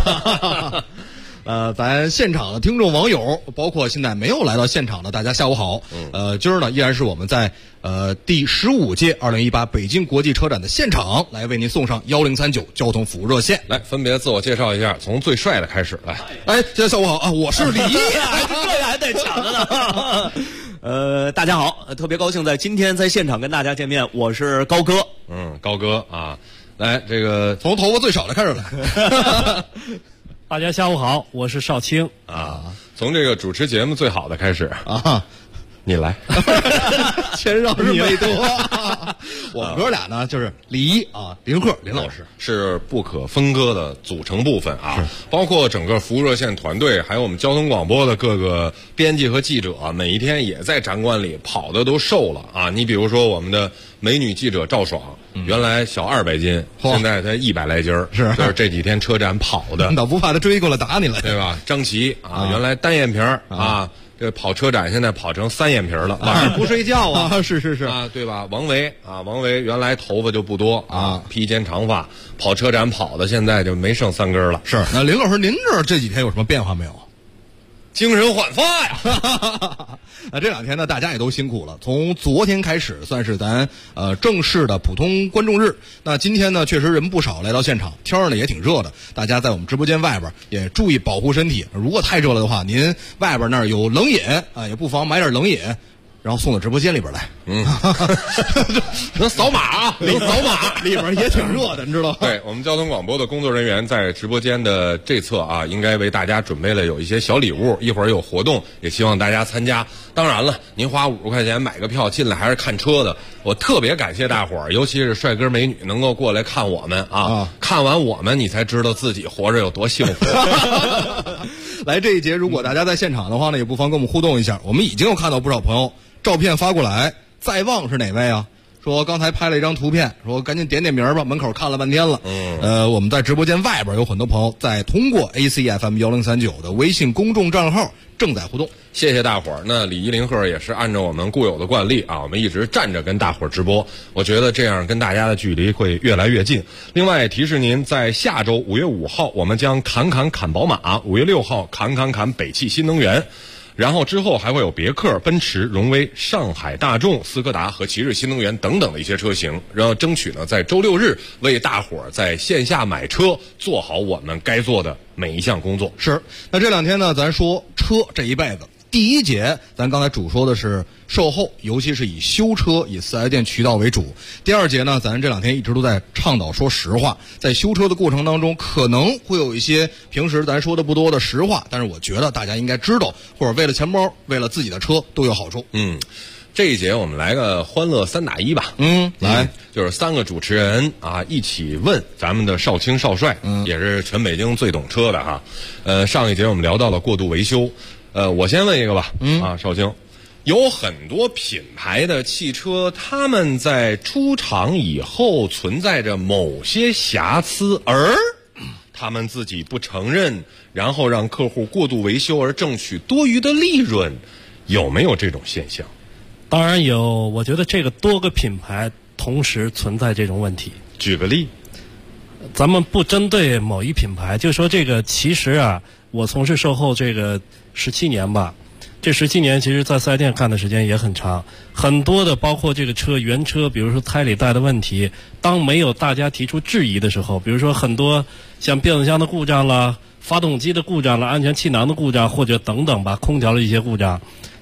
咱现场的听众网友，包括现在没有来到现场的大家，下午好。今儿呢依然是我们在第15届2018北京国际车展的现场，来为您送上1039交通服务热线。 来，分别自我介绍一下，从最帅的开始来。 哎，大家下午好啊，我是李毅。 这还得抢着呢。大家好，特别高兴在今天在现场跟大家见面，我是高哥。 高哥啊，来，这个从头发最少的开始来。 大家下午好，我是少卿啊。从这个主持节目最好的开始啊， 你来。 谦让是美德。我们哥俩呢，就是李一啊，林鹤林老师是不可分割的组成部分啊，包括整个服务热线团队，还有我们交通广播的各个编辑和记者，每一天也在展馆里跑的都瘦了啊。你比如说我们的美女记者赵爽。原来小200斤，现在才100来斤儿，就是这几天车展跑的。 倒不怕他追过来打你了， 对吧？张琪啊，原来单眼皮啊，这跑车展现在跑成3眼皮了，晚上不睡觉啊， 是啊，对吧？王维原来头发就不多啊，披肩长发，跑车展跑的现在就没剩3根了。 是，那林老师，您这几天有什么变化没有？ 精神焕发呀！ 这2天呢，大家也都辛苦了。从昨天开始，算是咱正式的普通观众日。那今天呢，确实人不少来到现场，天儿呢也挺热的。大家在我们直播间外边也注意保护身体。如果太热了的话，您外边那儿有冷饮啊，也不妨买点冷饮，然后送到直播间里边来。 能扫码啊， 能扫码，里边也挺热的，你知道吗？ 对，我们交通广播的工作人员在直播间的这侧啊，应该为大家准备了有一些小礼物，一会儿有活动，也希望大家参加。当然了，您花50块钱买个票进来还是看车的，我特别感谢大伙儿，尤其是帅哥美女能够过来看我们啊，看完我们你才知道自己活着有多幸福。 来这一节，如果大家在现场的话呢，也不妨跟我们互动一下。我们已经有看到不少朋友照片发过来，在望是哪位啊？说刚才拍了一张图片，说赶紧点名吧，门口看了半天了。我们在直播间外边有很多朋友在通过 ACFM 1039的微信公众账号正在互动。 谢谢大伙儿。那李一林鹤也是按照我们固有的惯例啊，我们一直站着跟大伙儿直播，我觉得这样跟大家的距离会越来越近。另外提示您，在下周5月5号，我们将侃宝马；5月6号侃北汽新能源。然后之后还会有别克、奔驰、荣威、上海大众、斯柯达和奇瑞新能源等等的一些车型，然后争取呢在周6日为大伙儿在线下买车做好我们该做的每一项工作。 是，那这2天呢，咱说车这一辈子。第一节，咱刚才主说的是售后，尤其是以修车、以4S店渠道为主。第2节呢，咱这2天一直都在倡导说实话，在修车的过程当中，可能会有一些平时咱说的不多的实话，但是我觉得大家应该知道，或者为了钱包、为了自己的车都有好处。 这一节我们来个欢乐3打1吧。来，就是3个主持人啊一起问咱们的少卿少帅，也是全北京最懂车的哈。上一节我们聊到了过度维修。我先问一个吧，少卿，有很多品牌的汽车，他们在出厂以后存在着某些瑕疵，而他们自己不承认，然后让客户过度维修而挣取多余的利润，有没有这种现象？ 当然有，我觉得这个多个品牌同时存在这种问题。 举个例， 咱们不针对某一品牌，就说这个其实啊，我从事售后这个17年吧，这17年其实在4S店干的时间也很长，很多的包括这个车原车，比如说胎里带的问题，当没有大家提出质疑的时候，比如说很多像变速箱的故障啦、发动机的故障啦、安全气囊的故障，或者等等吧，空调的一些故障，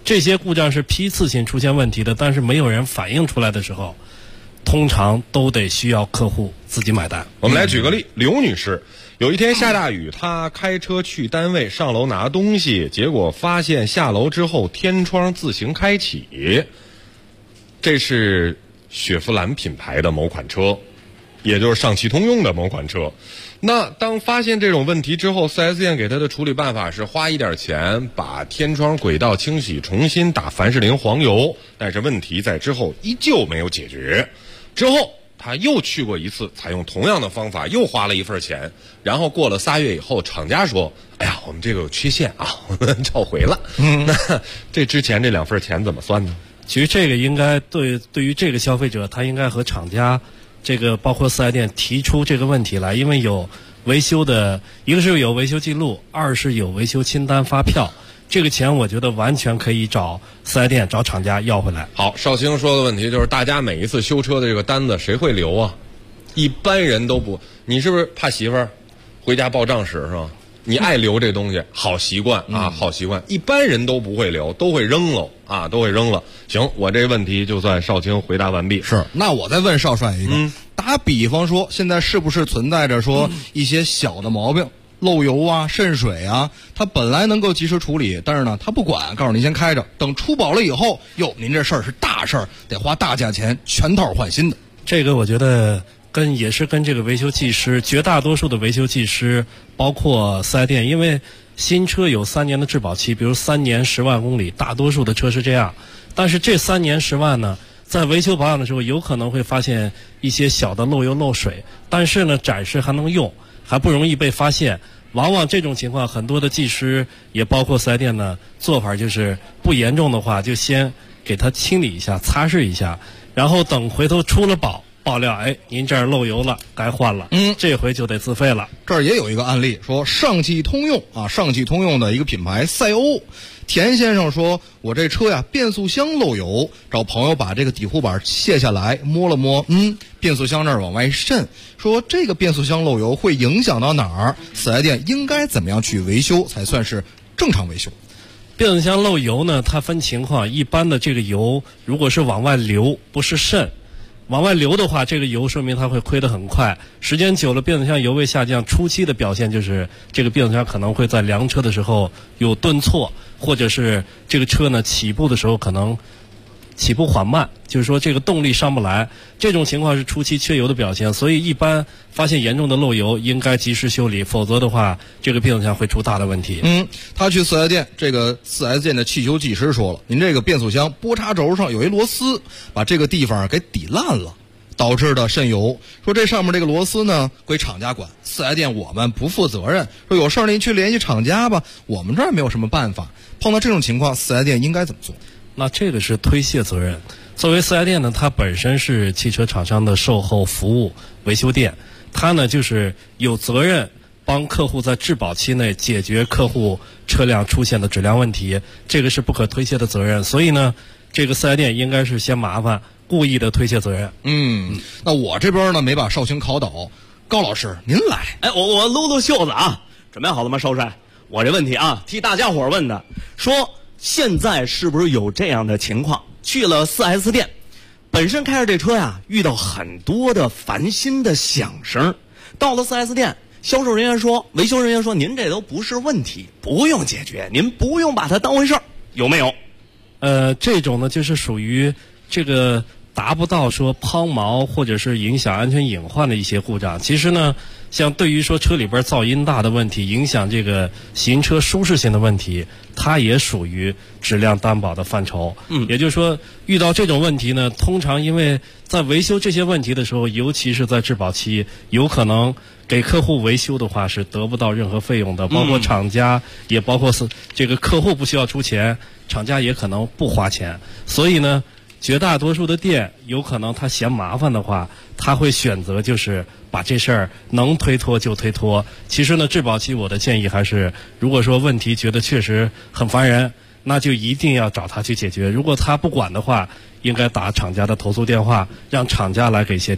这些故障是批次性出现问题的，但是没有人反映出来的时候，通常都得需要客户自己买单。 我们来举个例，刘女士有一天下大雨，她开车去单位上楼拿东西，结果发现下楼之后天窗自行开启。这是雪佛兰品牌的某款车，也就是上汽通用的某款车。那当发现这种问题之后， 4S 店给他的处理办法是花一点钱把天窗轨道清洗，重新打凡士林黄油，但是问题在之后依旧没有解决。之后他又去过一次，采用同样的方法，又花了一份钱，然后过了3月以后，厂家说：“哎呀，我们这个有缺陷啊，我们召回了。”那这之前这2份钱怎么算呢？ 其实这个应该对于这个消费者，他应该和厂家，这个包括4S店提出这个问题来，因为有维修的，一个是有维修记录，二是有维修清单发票。这个钱我觉得完全可以找4S店找厂家要回来。 好，绍兴说的问题就是大家每一次修车的这个单子谁会留啊？一般人都不，你是不是怕媳妇儿回家报账使是吧？你爱留这东西，好习惯啊，好习惯。一般人都不会留，都会扔了啊，都会扔了。行，我这问题就算少卿回答完毕。 是，那我再问少帅一个，打比方说，现在是不是存在着说一些小的毛病？漏油啊、渗水啊，它本来能够及时处理，但是呢，他不管，告诉您先开着，等出保了以后，哟，您这事儿是大事儿，得花大价钱全套换新的。 这个我觉得也是跟这个维修技师，绝大多数的维修技师，包括4S店，因为新车有3年的质保期，比如3年10万公里，大多数的车是这样。但是这3年10万呢，在维修保养的时候，有可能会发现一些小的漏油漏水，但是呢，展示还能用，还不容易被发现。往往这种情况，很多的技师也包括4S店呢，做法就是不严重的话，就先给它清理一下、擦拭一下，然后等回头出了爆料，哎，您这儿漏油了，该换了，这回就得自费了。 这儿也有一个案例，说上汽通用的一个品牌赛欧，田先生说，我这车呀变速箱漏油，找朋友把这个底护板卸下来摸了摸，变速箱这儿往外渗，说这个变速箱漏油会影响到哪儿？4S店应该怎么样去维修才算是正常维修？ 变速箱漏油呢，它分情况，一般的这个油如果是往外流，不是渗。往外流的话，这个油说明它会亏得很快，时间久了变速箱油位下降，初期的表现就是这个变速箱可能会在凉车的时候有顿挫，或者是这个车呢起步的时候可能起步缓慢，就是说这个动力上不来，这种情况是初期缺油的表现，所以一般发现严重的漏油应该及时修理，否则的话这个变速箱会出大的问题。 他去4S店，这个4S店的汽修技师说了，您这个变速箱波叉轴上有一螺丝，把这个地方给抵烂了，导致的渗油。说这上面这个螺丝呢归厂家管，4S店我们不负责任。说有事儿您去联系厂家吧，我们这儿没有什么办法。碰到这种情况，4S店应该怎么做？ 那这个是推卸责任。作为4S店呢，它本身是汽车厂商的售后服务维修店，它呢就是有责任帮客户在质保期内解决客户车辆出现的质量问题，这个是不可推卸的责任。所以呢，这个4S店应该是嫌麻烦，故意的推卸责任。 那我这边呢没把绍兴考倒，高老师您来。 哎，我撸撸袖子啊，准备好了吗，少帅？我这问题啊，替大家伙问的，说现在是不是有这样的情况？去了4S店，本身开着这车呀，遇到很多的烦心的响声。到了4S店，销售人员说，维修人员说，您这都不是问题，不用解决，您不用把它当回事儿，有没有？ 这种呢，就是属于这个达不到说抛锚或者是影响安全隐患的一些故障。其实呢，像对于说车里边噪音大的问题，影响这个行车舒适性的问题，它也属于质量担保的范畴。也就是说，遇到这种问题呢，通常因为在维修这些问题的时候，尤其是在质保期，有可能给客户维修的话是得不到任何费用的，包括厂家，也包括这个客户不需要出钱，厂家也可能不花钱。所以呢，绝大多数的店有可能他嫌麻烦的话，他会选择就是把这事儿能推脱就推脱。其实呢，质保期我的建议还是，如果说问题觉得确实很烦人，那就一定要找他去解决。如果他不管的话，应该打厂家的投诉电话，让厂家来给协调。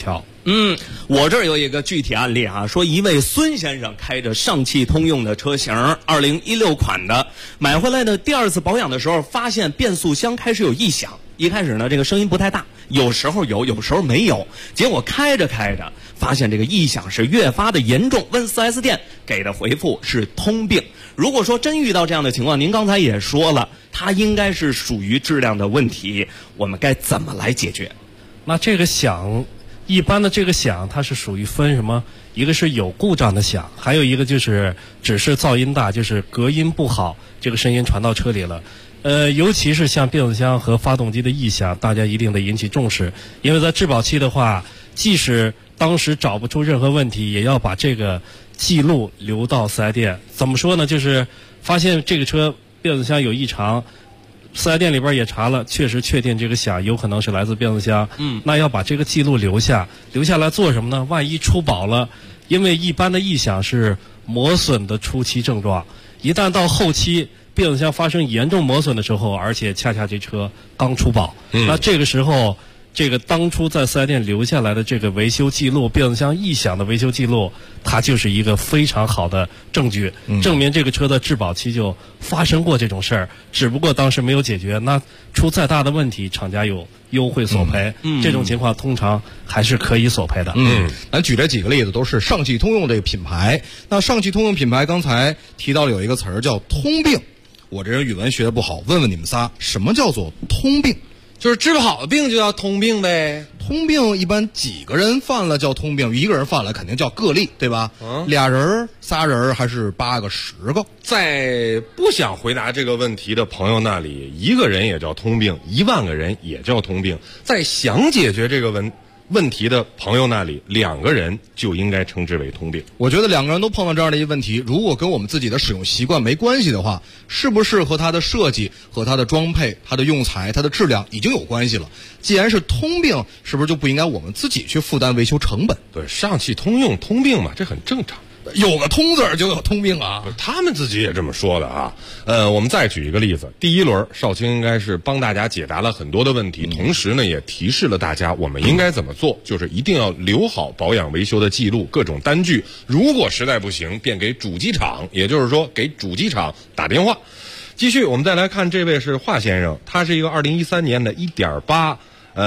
我这儿有一个具体案例啊，说一位孙先生开着上汽通用的车型2016款的，买回来的第二次保养的时候，发现变速箱开始有异响。一开始呢，这个声音不太大，有时候有，有时候没有。结果开着开着，发现这个异响是越发的严重。问 4S 店，给的回复是通病。如果说真遇到这样的情况，您刚才也说了，它应该是属于质量的问题，我们该怎么来解决？ 那这个响，一般的这个响，它是属于分什么？一个是有故障的响，还有一个就是只是噪音大，就是隔音不好，这个声音传到车里了。尤其是像变速箱和发动机的异响，大家一定得引起重视，因为在质保期的话，即使当时找不出任何问题，也要把这个记录留到4S店。怎么说呢？就是发现这个车变速箱有异常，4S店里边也查了，确实确定这个响有可能是来自变速箱。那要把这个记录留下来做什么呢？万一出保了，因为一般的异响是磨损的初期症状，一旦到后期变速箱发生严重磨损的时候，而且恰恰这车刚出保，那这个时候，这个当初在4S店留下来的这个维修记录，变速箱异响的维修记录，它就是一个非常好的证据，证明这个车的质保期就发生过这种事儿，只不过当时没有解决。那出再大的问题，厂家有优惠索赔，这种情况通常还是可以索赔的。 咱举这几个例子都是上汽通用这个品牌。那上汽通用品牌刚才提到了有一个词儿叫通病。我这人语文学得不好，问问你们仨，什么叫做通病？ 就是治不好的病就叫通病呗。 通病一般几个人犯了叫通病，一个人犯了肯定叫个例，对吧？俩人、仨人还是8个、10个？ 在不想回答这个问题的朋友那里，一个人也叫通病，1万个人也叫通病。在想解决这个问题的朋友那里，2个人就应该称之为通病。 我觉得2个人都碰到这样的一个问题，如果跟我们自己的使用习惯没关系的话，是不是和它的设计、和它的装配、它的用材、它的质量已经有关系了？既然是通病，是不是就不应该我们自己去负担维修成本？ 对，上汽通用通病嘛，这很正常。 有个通字就有通病啊， 他们自己也这么说的啊。我们再举一个例子，第一轮少卿应该是帮大家解答了很多的问题，同时呢也提示了大家我们应该怎么做，就是一定要留好保养维修的记录，各种单据，如果实在不行便给主机厂，也就是说给主机厂打电话。继续我们再来看，这位是华先生，他是一个2013年的 1.8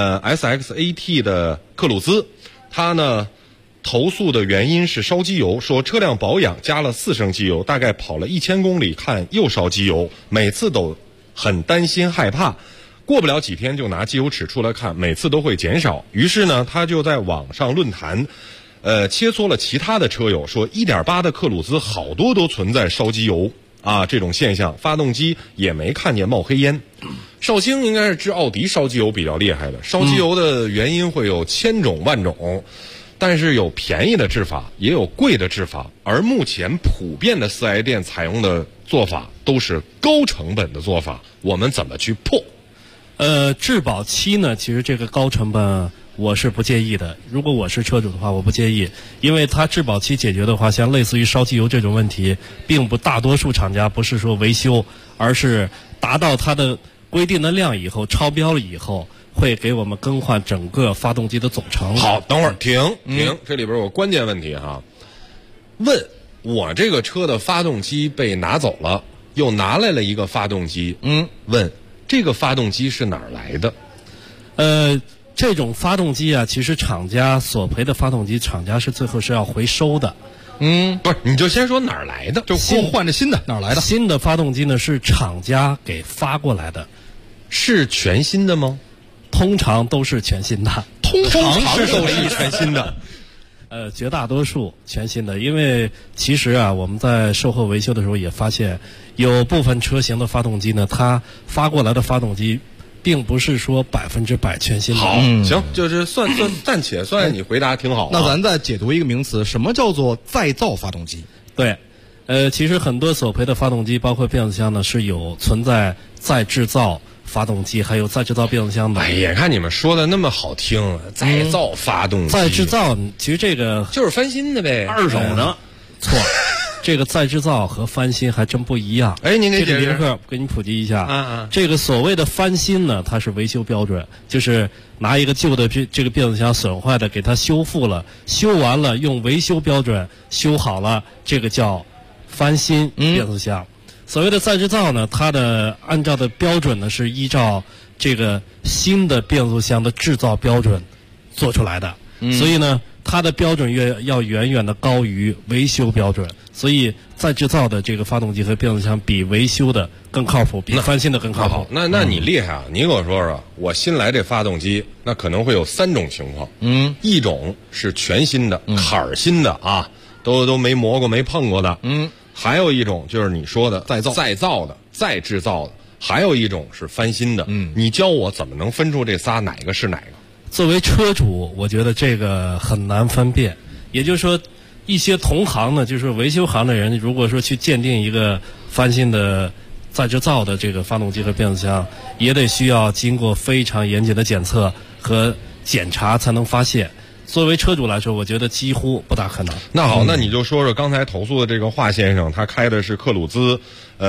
SXAT 的克鲁兹，他呢投诉的原因是烧机油，说车辆保养加了4升机油，大概跑了1000公里，看又烧机油，每次都很担心害怕，过不了几天就拿机油尺出来看，每次都会减少。于是呢，他就在网上论坛切磋了其他的车友，说 1.8 的克鲁兹好多都存在烧机油啊这种现象，发动机也没看见冒黑烟。绍兴应该是治奥迪烧机油比较厉害的，烧机油的原因会有千种万种，但是有便宜的治法，也有贵的治法，而目前普遍的4S店采用的做法都是高成本的做法，我们怎么去破？ 质保期呢，其实这个高成本我是不介意的。如果我是车主的话，我不介意，因为它质保期解决的话，像类似于烧机油这种问题，并不大多数厂家不是说维修，而是达到它的规定的量以后，超标了以后，会给我们更换整个发动机的总成。 好，等会儿停，这里边有个关键问题哈。问我这个车的发动机被拿走了，又拿来了一个发动机，问这个发动机是哪儿来的？ 这种发动机啊，其实厂家索赔的发动机，厂家是最后是要回收的。 不是，你就先说哪儿来的， 就换着新的，哪儿来的？ 新的发动机呢是厂家给发过来的， 是全新的吗？ 通常都是全新的， 通常是都是全新的。 绝大多数全新的，因为其实啊，我们在售后维修的时候也发现，有部分车型的发动机呢，它发过来的发动机，并不是说100%全新的。 好，行，就是暂且算你回答挺好。 那咱再解读一个名词，什么叫做再造发动机？ 对，其实很多索赔的发动机，包括变速箱呢，是有存在再制造发动机，还有再制造变速箱的。 哎呀，看你们说的那么好听，再造发动机， 再制造，其实这个就是翻新的呗， 二手的。 错， 这个再制造和翻新还真不一样。 哎，您给这个林克给你普及一下。这个所谓的翻新呢，它是维修标准，就是拿一个旧的这个变速箱损坏的，给它修复了，修完了用维修标准修好了，这个叫翻新变速箱。所谓的再制造呢，它的按照的标准呢是依照这个新的变速箱的制造标准做出来的，所以呢，它的标准要远远的高于维修标准，所以再制造的这个发动机和变速箱比维修的更靠谱，比翻新的更靠谱。 那你厉害啊！你给我说说，我新来这发动机，那可能会有3种情况。一种是全新的，坎儿新的啊，都没磨过、没碰过的。还有一种就是你说的再造的、再制造的，还有一种是翻新的。你教我怎么能分出这仨哪个是哪个？ 作为车主，我觉得这个很难分辨。也就是说，一些同行呢，就是维修行的人，如果说去鉴定一个翻新的再制造的这个发动机和变速箱，也得需要经过非常严谨的检测和检查才能发现。作为车主来说，我觉得几乎不大可能。 那好，那你就说说刚才投诉的这个华先生，他开的是克鲁兹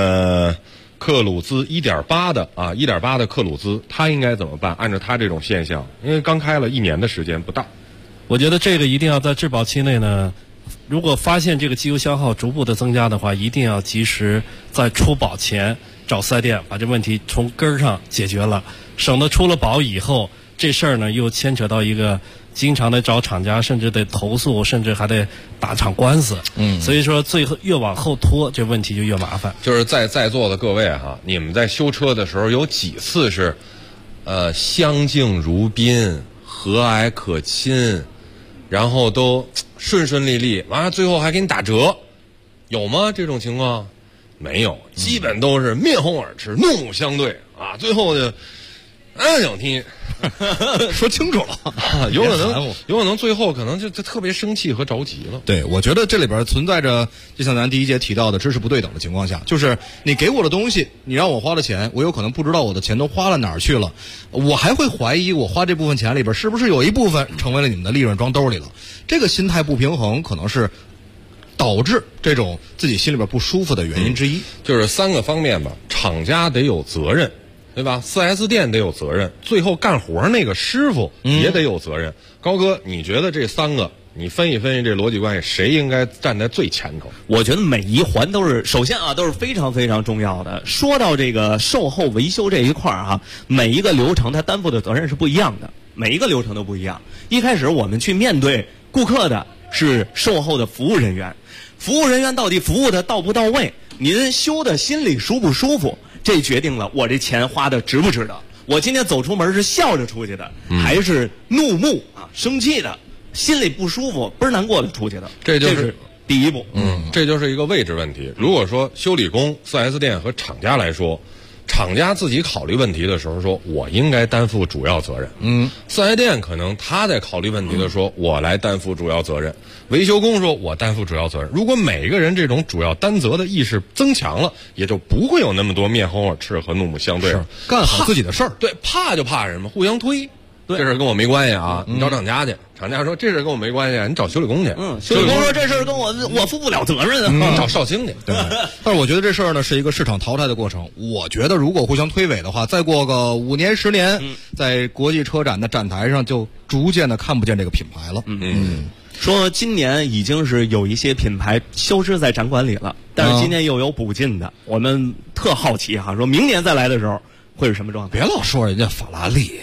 1.8的啊，1.8的克鲁兹，他应该怎么办？按照他这种现象，因为刚开了1年的时间不到， 我觉得这个一定要在质保期内呢，如果发现这个机油消耗逐步的增加的话，一定要及时在出保前找4S店把这问题从根儿上解决了，省得出了保以后，这事儿呢又牵扯到一个经常得找厂家，甚至得投诉，甚至还得打场官司。所以说最后越往后拖，这问题就越麻烦。 就是在座的各位哈，你们在修车的时候有几次是，相敬如宾、和蔼可亲，然后都顺顺利利，完了最后还给你打折，有吗？这种情况没有，基本都是面红耳赤、怒目相对啊，最后就想听。 说清楚了， 有可能最后可能就特别生气和着急了。 对，我觉得这里边存在着，就像咱第一节提到的知识不对等的情况下，就是你给我的东西，你让我花了钱，我有可能不知道我的钱都花了哪儿去了，我还会怀疑我花这部分钱里边是不是有一部分成为了你们的利润装兜里了。这个心态不平衡，可能是导致这种自己心里边不舒服的原因之一。 就是3个方面吧，厂家得有责任。对吧？4S店得有责任，最后干活那个师傅也得有责任。高哥，你觉得这3个，你分析分析这逻辑关系，谁应该站在最前头？ 我觉得每一环都是，首先啊，都是非常非常重要的。说到这个售后维修这一块啊，每一个流程它担负的责任是不一样的，每一个流程都不一样。一开始我们去面对顾客的是售后的服务人员，服务人员到底服务的到不到位，您修的心里舒不舒服？这决定了我这钱花的值不值得。我今天走出门是笑着出去的，还是怒目啊、生气的，心里不舒服、倍儿难过的出去的。 这就是第一步。 这就是一个位置问题。如果说修理工、4S店和厂家来说，厂家自己考虑问题的时候说，我应该担负主要责任。4S店可能他在考虑问题的时候，我来担负主要责任。维修工说，我担负主要责任。如果每个人这种主要担责的意识增强了，也就不会有那么多面红耳赤和怒目相对了。 干好自己的事儿。 对，怕就怕什么？互相推。这事跟我没关系啊，你找厂家去。厂家说这事跟我没关系，你找修理工去。 修理工说这事跟我负不了责任啊， 你找绍兴去。 对，但是我觉得这事儿呢是一个市场淘汰的过程。我觉得如果互相推诿的话，再过个5年10年，在国际车展的展台上就逐渐的看不见这个品牌了。 说今年已经是有一些品牌消失在展馆里了，但是今年又有补进的，我们特好奇哈，说明年再来的时候会是什么状态？ 别老说人家法拉利，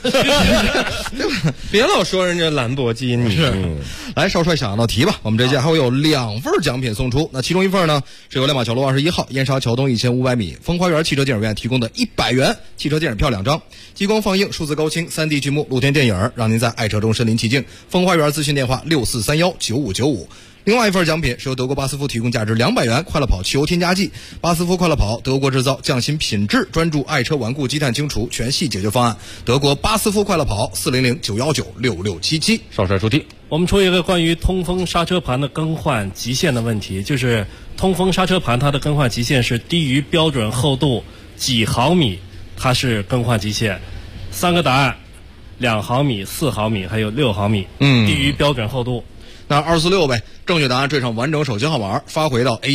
别老说人家兰博基尼。 来，少帅想道题吧。我们这届还会有2份奖品送出，那其中一份呢是由亮马桥路21号燕莎桥东1500米风花园汽车电影院提供的100元汽车电影票2张，激光放映、数字高清、3D 剧目、露天电影，让您在爱车中身临其境。风花园咨询电话64319595。另外一份奖品是由德国巴斯夫提供价值200元快乐跑汽油添加剂，巴斯夫快乐跑德国制造，匠心品质，专注爱车顽固积碳清除全系解决方案。德国巴斯夫快乐跑400-919-6677。 少帅出题， 我们出一个关于通风刹车盘的更换极限的问题，就是通风刹车盘它的更换极限是低于标准厚度几毫米，它是更换极限。3个答案，2毫米、4毫米还有6毫米，低于标准厚度。 那246呗， 正确答案缀上完整手机号码发回到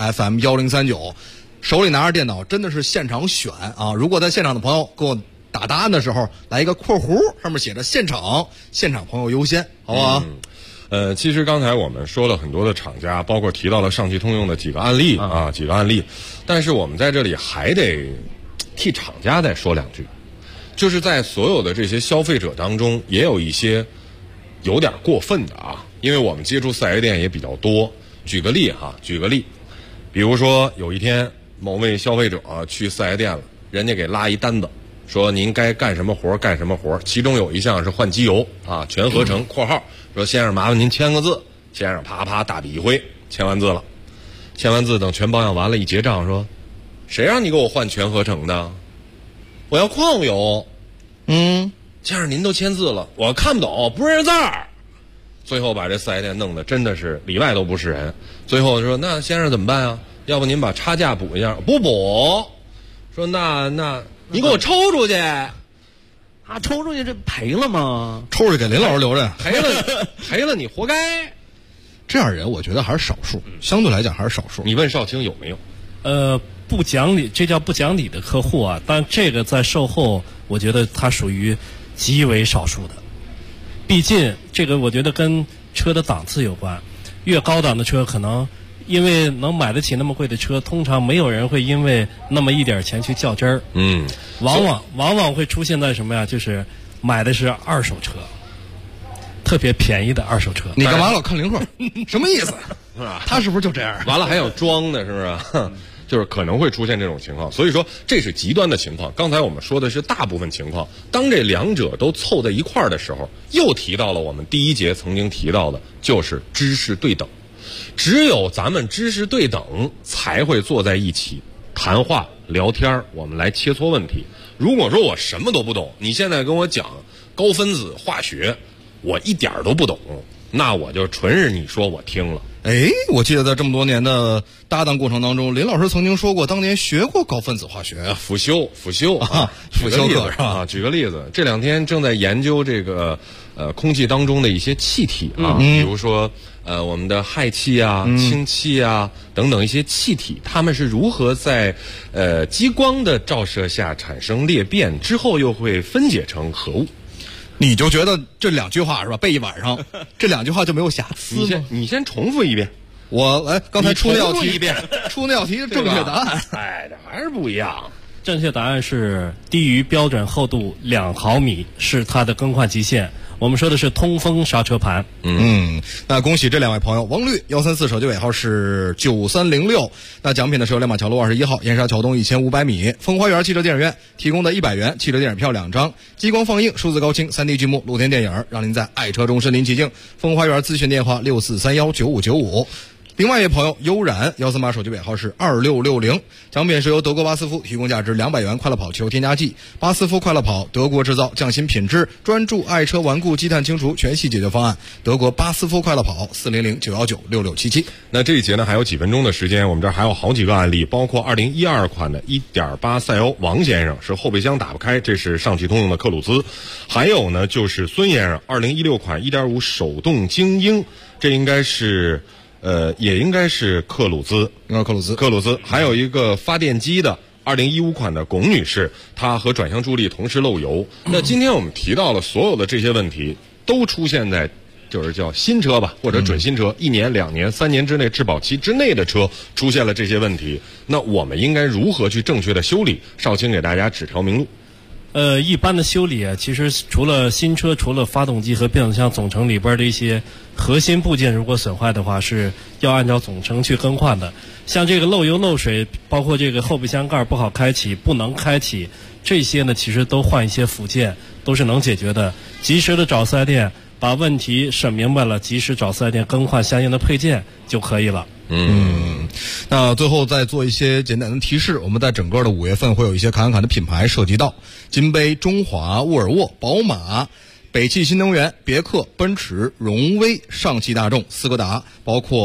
ACFM1039，手里拿着电脑真的是现场选啊！如果在现场的朋友给我打答案的时候来一个括弧，上面写着现场朋友优先，好不好？ 其实刚才我们说了很多的厂家，包括提到了上汽通用的几个案例几个案例，但是我们在这里还得替厂家再说两句，就是在所有的这些消费者当中，也有一些有点过分的啊，因为我们接触四 S 店也比较多。举个例，比如说有一天某位消费者去四 S 店了，人家给拉一单子，说您该干什么活干什么活，其中有一项是换机油全合成（括号）说先生麻烦您签个字，先生啪啪大笔一挥，签完字了。签完字等全保养完了，一结账说，谁让你给我换全合成的？我要矿物油。先生您都签字了，我看不懂，不认字儿。最后把这4S店弄得真的是里外都不是人。最后说那先生怎么办啊？要不您把差价补一下？不补。说那你给我抽出去。 抽出去这赔了吗？ 抽出去给林老师留着。 赔了你活该。 这样人我觉得还是少数，相对来讲还是少数。 你问少卿有没有？ 不讲理，这叫不讲理的客户啊。但这个在售后，我觉得它属于极为少数的。毕竟这个我觉得跟车的档次有关，越高档的车可能因为能买得起那么贵的车，通常没有人会因为那么一点钱去较真儿。往往会出现在什么呀？就是买的是二手车，特别便宜的二手车。 你干嘛老看零客？什么意思？他是不是就这样？ 完了还有装的，是不是？就是可能会出现这种情况，所以说这是极端的情况。刚才我们说的是大部分情况，当这两者都凑在一块儿的时候，又提到了我们第一节曾经提到的，就是知识对等。只有咱们知识对等，才会坐在一起谈话聊天，我们来切磋问题。如果说我什么都不懂，你现在跟我讲高分子化学，我一点都不懂，那我就纯是你说我听了。 我记得在这么多年的搭档过程当中，林老师曾经说过，当年学过高分子化学辅修辅修课是吧？举个例子，这两天正在研究这个空气当中的一些气体比如说我们的氦气氢气等等一些气体，它们是如何在激光的照射下产生裂变之后又会分解成核物。 你就觉得这两句话是吧？背一晚上，这两句话就没有瑕疵吗？ 你先重复一遍。 我来，刚才出那道题一遍， 出那道题正确答案。 这还是不一样。 正确答案是低于标准厚度2毫米是它的更换极限。我们说的是通风刹车盘。 那恭喜这两位朋友，王律134手机尾号是9306。那奖品呢是由亮马桥路21号燕莎桥东1500米风花园汽车电影院提供的100元汽车电影票2张，激光放映、数字高清、3D 剧目、露天电影，让您在爱车中身临其境。风花园咨询电话64319595。另外一位朋友悠然138手机尾号是2660，奖品是由德国巴斯夫提供价值200元快乐跑汽油添加剂。巴斯夫快乐跑，德国制造，匠心品质，专注爱车顽固积碳清除全系解决方案。德国巴斯夫快乐跑，400-919-6677。 那这一节呢还有几分钟的时间，我们这儿还有好几个案例，包括2012款的 1.8 赛欧王先生是后备箱打不开，这是上汽通用的克鲁兹。还有呢就是孙先生2016款 1.5 手动精英，这应该是也应该是克鲁兹。还有一个发电机的2015款的龚女士，她和转向助力同时漏油。那今天我们提到了所有的这些问题，都出现在就是叫新车吧，或者准新车，1年、2年、3年之内质保期之内的车出现了这些问题，那我们应该如何去正确的修理？少卿给大家指条明路。 一般的修理啊，其实除了新车，除了发动机和变速箱总成里边的一些核心部件如果损坏的话，是要按照总成去更换的。像这个漏油漏水，包括这个后备箱盖不好开启、不能开启，这些呢其实都换一些辅件都是能解决的。及时的找4S店，把问题审明白了，及时找4S店更换相应的配件就可以了。 那最后再做一些简单的提示，我们在整个的5月份会有一些侃侃的品牌涉及到金杯、中华、沃尔沃、宝马、北汽新能源、别克、奔驰、荣威、上汽大众、斯柯达，包括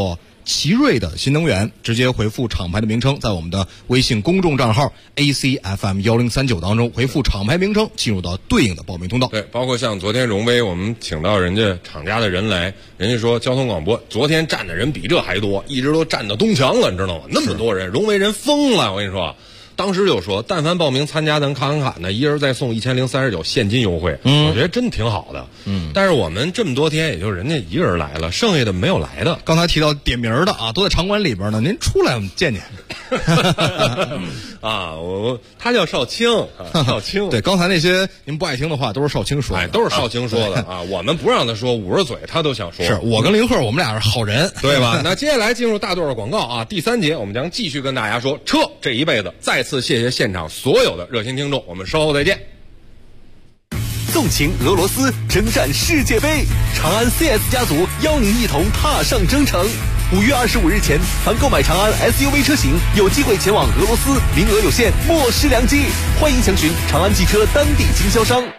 奇瑞的新能源，直接回复厂牌的名称，在我们的微信公众账号 ACFM1039当中回复厂牌名称，进入到对应的报名通道。 对，包括像昨天荣威，我们请到人家厂家的人来，人家说交通广播昨天站的人比这还多，一直都站到东墙了，你知道吗？那么多人，荣威人疯了，我跟你说。当时就说，但凡报名参加咱看看呢，一人再送1039现金优惠，我觉得真挺好的。但是我们这么多天，也就人家一个人来了，剩下的没有来的。 刚才提到点名的啊，都在场馆里边呢，您出来我们见见。 啊，他叫少卿，少卿。 对，刚才那些您不爱听的话，都是少卿说的， 都是少卿说的啊。我们不让他说，捂着嘴，他都想说。 是我跟林鹤，我们俩是好人， 对吧？那接下来进入大段的广告啊，第3节我们将继续跟大家说车这一辈子。再次谢谢现场所有的热心听众，我们稍后再见。 纵情俄罗斯，征战世界杯，长安 CS 家族邀您一同踏上征程。5月25日前，凡购买长安 SUV 车型，有机会前往俄罗斯，名额有限，莫失良机。欢迎详询长安汽车当地经销商。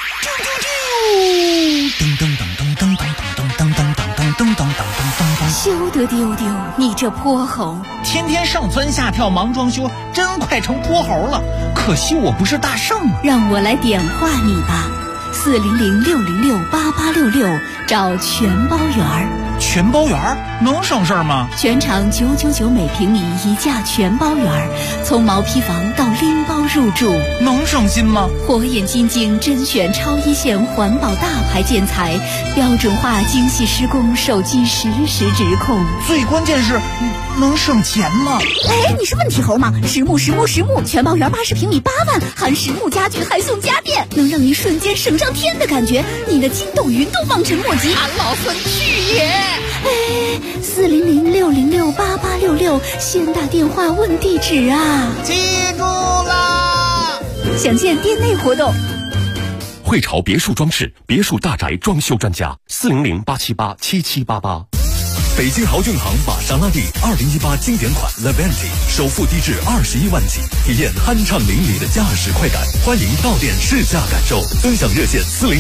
休得丢丢，你这泼猴！ 天天上蹿下跳忙装修，真快成泼猴了。可惜我不是大圣啊！ 让我来点化你吧，400-606-8866，找全包园。 全包园能省事吗？ 全场999每平米一价全包园，从毛坯房到拎包入住， 能省心吗？ 火眼金睛甄选超一线环保大牌建材，标准化精细施工，手机实时直控。 最关键是能省钱吗？ 哎，你是问题猴吗？实木全包园80平米8万，含实木家具还送家电，能让你瞬间省上天的感觉，你的筋斗云都望尘莫及。 俺老孙去也！ 哎，400-606-8866，先打电话问地址啊！ 记住啦！ 详见店内活动。 汇潮别墅装饰，别墅大宅装修专家，400-878-7788。 北京豪骏行玛莎拉蒂2018经典款 Levante 首付低至21万起，体验酣畅淋漓的驾驶快感。欢迎到店试驾感受，尊享热线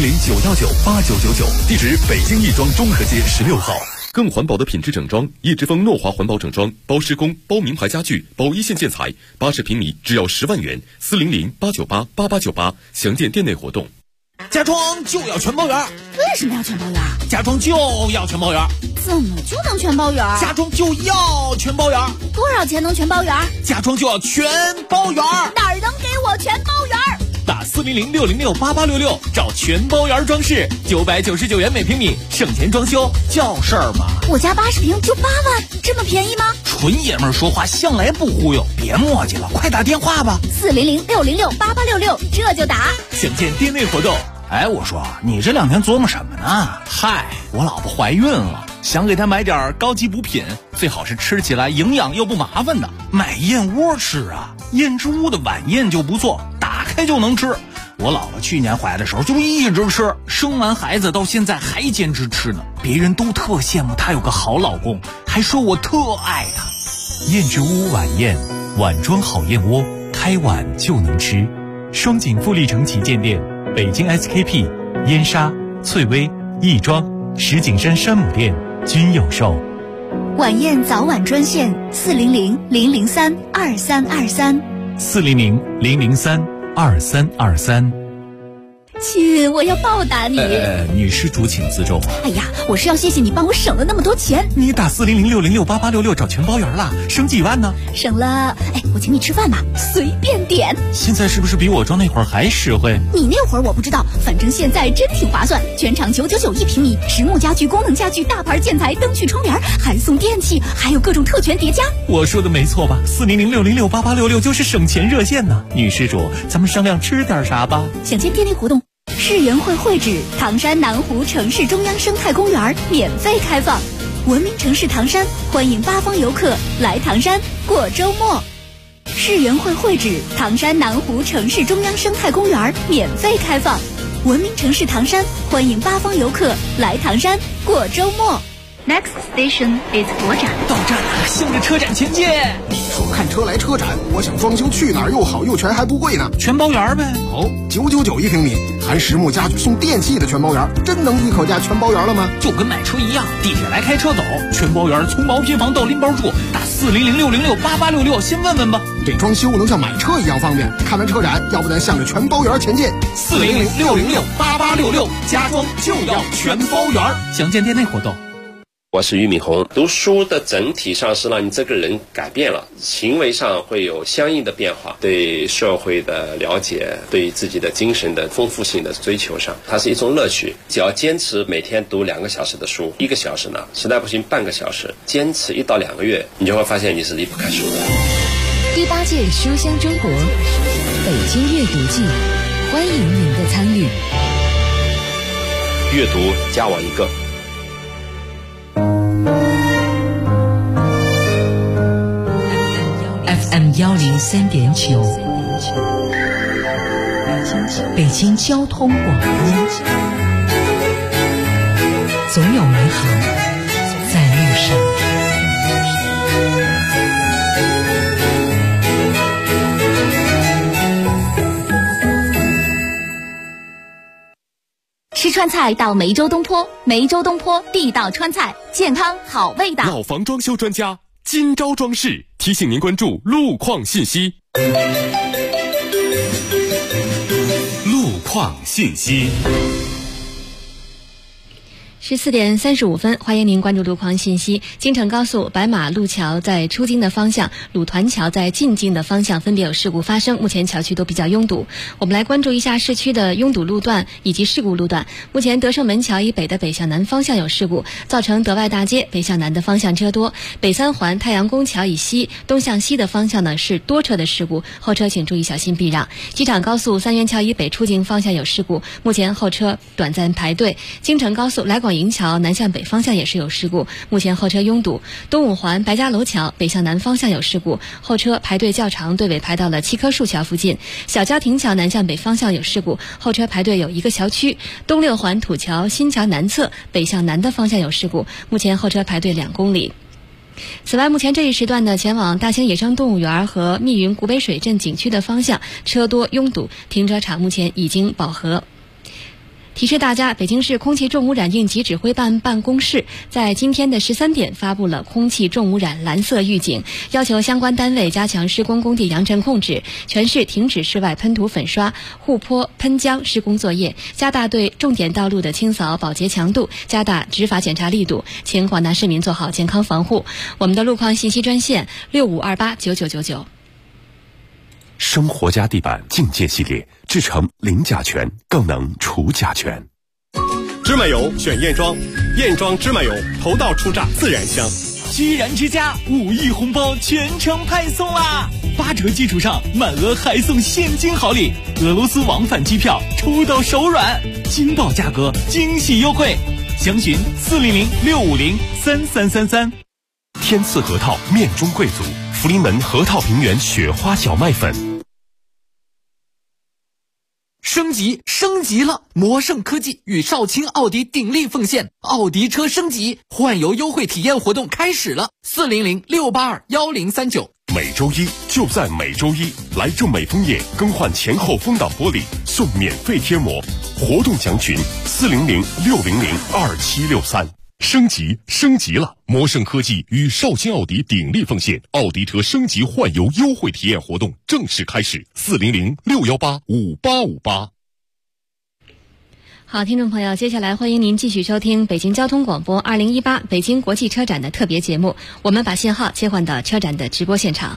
400-919-8999，地址北京亦庄中和街16号。 更环保的品质整装，叶之峰诺华环保整装，包施工、包名牌家具、包一线建材，80平米只要10万元，400-898-8898，详见店内活动。 家装就要全包圆。 为什么要全包圆？ 家装就要全包圆。 怎么就能全包圆？ 家装就要全包圆。 多少钱能全包圆？ 家装就要全包圆。 哪儿能给我全包圆？ 打400-606-8866，找全包圆装饰，999元每平米，省钱装修叫事儿吗？ 我家80平就8万，这么便宜吗？ 纯爷们儿说话向来不忽悠，别磨叽了，快打电话吧 ，400-606-8866，这就打。 详见店内活动。哎，我说你这2天琢磨什么呢？嗨，我老婆怀孕了，想给她买点高级补品，最好是吃起来营养又不麻烦的。买燕窝吃啊，燕之屋的晚宴就不错，打开就能吃。我老婆去年怀的时候就一直吃，生完孩子到现在还坚持吃呢。别人都特羡慕她有个好老公，还说我特爱她。 燕之屋晚宴，碗装好燕窝，开碗就能吃。双井富力城旗舰店，北京 SKP、燕莎、翠微、亦庄、石景山山姆店均有售。 晚宴早晚专线400-003-2323。 400-003-2323。 亲，我要报答你。 女施主请自重。 哎呀，我是要谢谢你帮我省了那么多钱。 你打400-606-8866找全包圆了，省几万呢？ 省了，哎，我请你吃饭吧，随便点。 现在是不是比我装那会儿还实惠？ 你那会儿我不知道，反正现在真挺划算。全场999一平米，实木家具、功能家具、大牌建材、灯具、窗帘，还送电器，还有各种特权叠加。 我说的没错吧？400-606-8866就是省钱热线呢。女施主，咱们商量吃点啥吧？ 详见店内活动。世园会会址唐山南湖城市中央生态公园免费开放，文明城市唐山欢迎8方游客来唐山过周末。世园会会址唐山南湖城市中央生态公园免费开放，文明城市唐山欢迎8方游客来唐山过周末。Next station is 国展。 到站了，向着车展前进。 说看车来车展，我想装修去哪儿又好又全还不贵呢？ 全包圆呗。 哦，999一平米，含实木家具送电器的全包圆，真能一口价全包圆了吗？ 就跟买车一样，地铁来开车走，全包圆，从毛坯房到拎包住，打400-606-8866，先问问吧。 这装修能像买车一样方便。看完车展，要不咱向着全包圆前进。 400-606-8866，家装就要全包圆。详见店内活动。 我是俞敏洪。读书的整体上是让你这个人改变了，行为上会有相应的变化，对社会的了解，对自己的精神的丰富性的追求上，它是一种乐趣。只要坚持每天读2个小时的书，1个小时呢，实在不行半个小时，坚持1到2个月，你就会发现你是离不开书的。 第8届书香中国北京阅读季，欢迎您的参与。 阅读加我一个。 FM 103.9，北京交通广播，总有美好在路上。 吃川菜到梅州东坡，梅州东坡地道川菜，健康好味道。 老房装修专家金朝装饰提醒您关注路况信息。路况信息。 14点35分，欢迎您关注路况信息。京承高速白马路桥在出京的方向，鲁团桥在进京的方向分别有事故发生，目前桥区都比较拥堵。我们来关注一下市区的拥堵路段以及事故路段。目前德胜门桥以北的北向南方向有事故，造成德外大街北向南的方向车多。北三环太阳宫桥以西东向西的方向呢是多车的事故，后车请注意小心避让。机场高速三元桥以北出京方向有事故，目前后车短暂排队。京承高速来广营桥南向北方向也是有事故，目前后车拥堵。东五环白家楼桥北向南方向有事故，后车排队较长，队尾排到了7棵树桥附近。小郊亭桥南向北方向有事故，后车排队有1个小区。东六环土桥新桥南侧北向南的方向有事故，目前后车排队2公里。此外，目前这一时段的前往大兴野生动物园和密云古北水镇景区的方向车多拥堵，停车场目前已经饱和。提示大家，北京市空气重污染应急指挥办办公室在今天的13点发布了空气重污染蓝色预警，要求相关单位加强施工工地扬尘控制，全市停止室外喷涂粉刷、护坡喷浆施工作业，加大对重点道路的清扫保洁强度，加大执法检查力度，请广大市民做好健康防护。我们的路况信息专线65289999。 生活家地板净界系列制成零甲醛，更能除甲醛。 芝麻油选燕庄，燕庄芝麻油头道出榨自然香。 居然之家5亿红包全程派送啦！8折基础上满额还送现金好礼，俄罗斯往返机票抽到手软，惊爆价格，惊喜优惠，详询400-650-3333。 天赐核桃面中贵族，福临门核桃平原雪花小麦粉。 升级了！魔圣科技与少卿奥迪鼎力奉献，奥迪车升级换油优惠体验活动开始了，400-682-1039。 每周一就在每周一，来众美枫叶更换前后风挡玻璃送免费贴膜，活动详询400-600-2763。升级了！魔圣科技与少卿奥迪鼎力奉献，奥迪车升级换油优惠体验活动正式开始，400-618-5858。 好，听众朋友，接下来欢迎您继续收听北京交通广播2018北京国际车展的特别节目，我们把信号切换到车展的直播现场。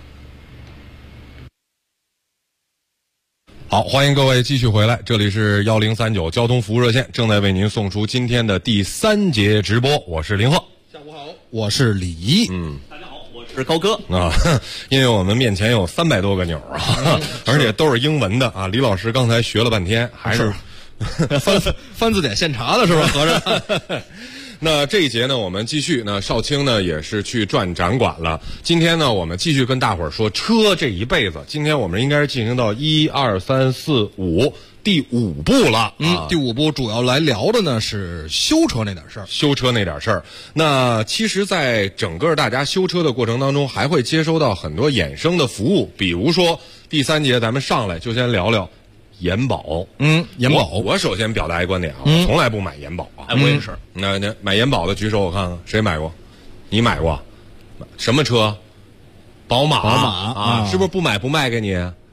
好，欢迎各位继续回来，这里是1039交通服务热线，正在为您送出今天的第3节直播，我是林鹤。 下午好，我是李怡。 大家好，我是高哥啊。因为我们面前有300多个钮啊，而且都是英文的啊。李老师刚才学了半天，还是翻字典现查的是吧？合着。 那这一节呢，我们继续呢，少卿呢也是去转展馆了。今天呢，我们继续跟大伙儿说车这一辈子。今天我们应该是进行到1、2、3、4、5第5部了。 第5部主要来聊的呢是修车那点事儿。 修车那点事儿。那其实，在整个大家修车的过程当中，还会接收到很多衍生的服务，比如说第3节咱们上来就先聊聊延保。 延保。 我首先表达一观点啊，我从来不买延保啊。 我也是。 那买延保的举手我看看，谁买过？你买过？什么车？宝马啊，是不是不买不卖给你？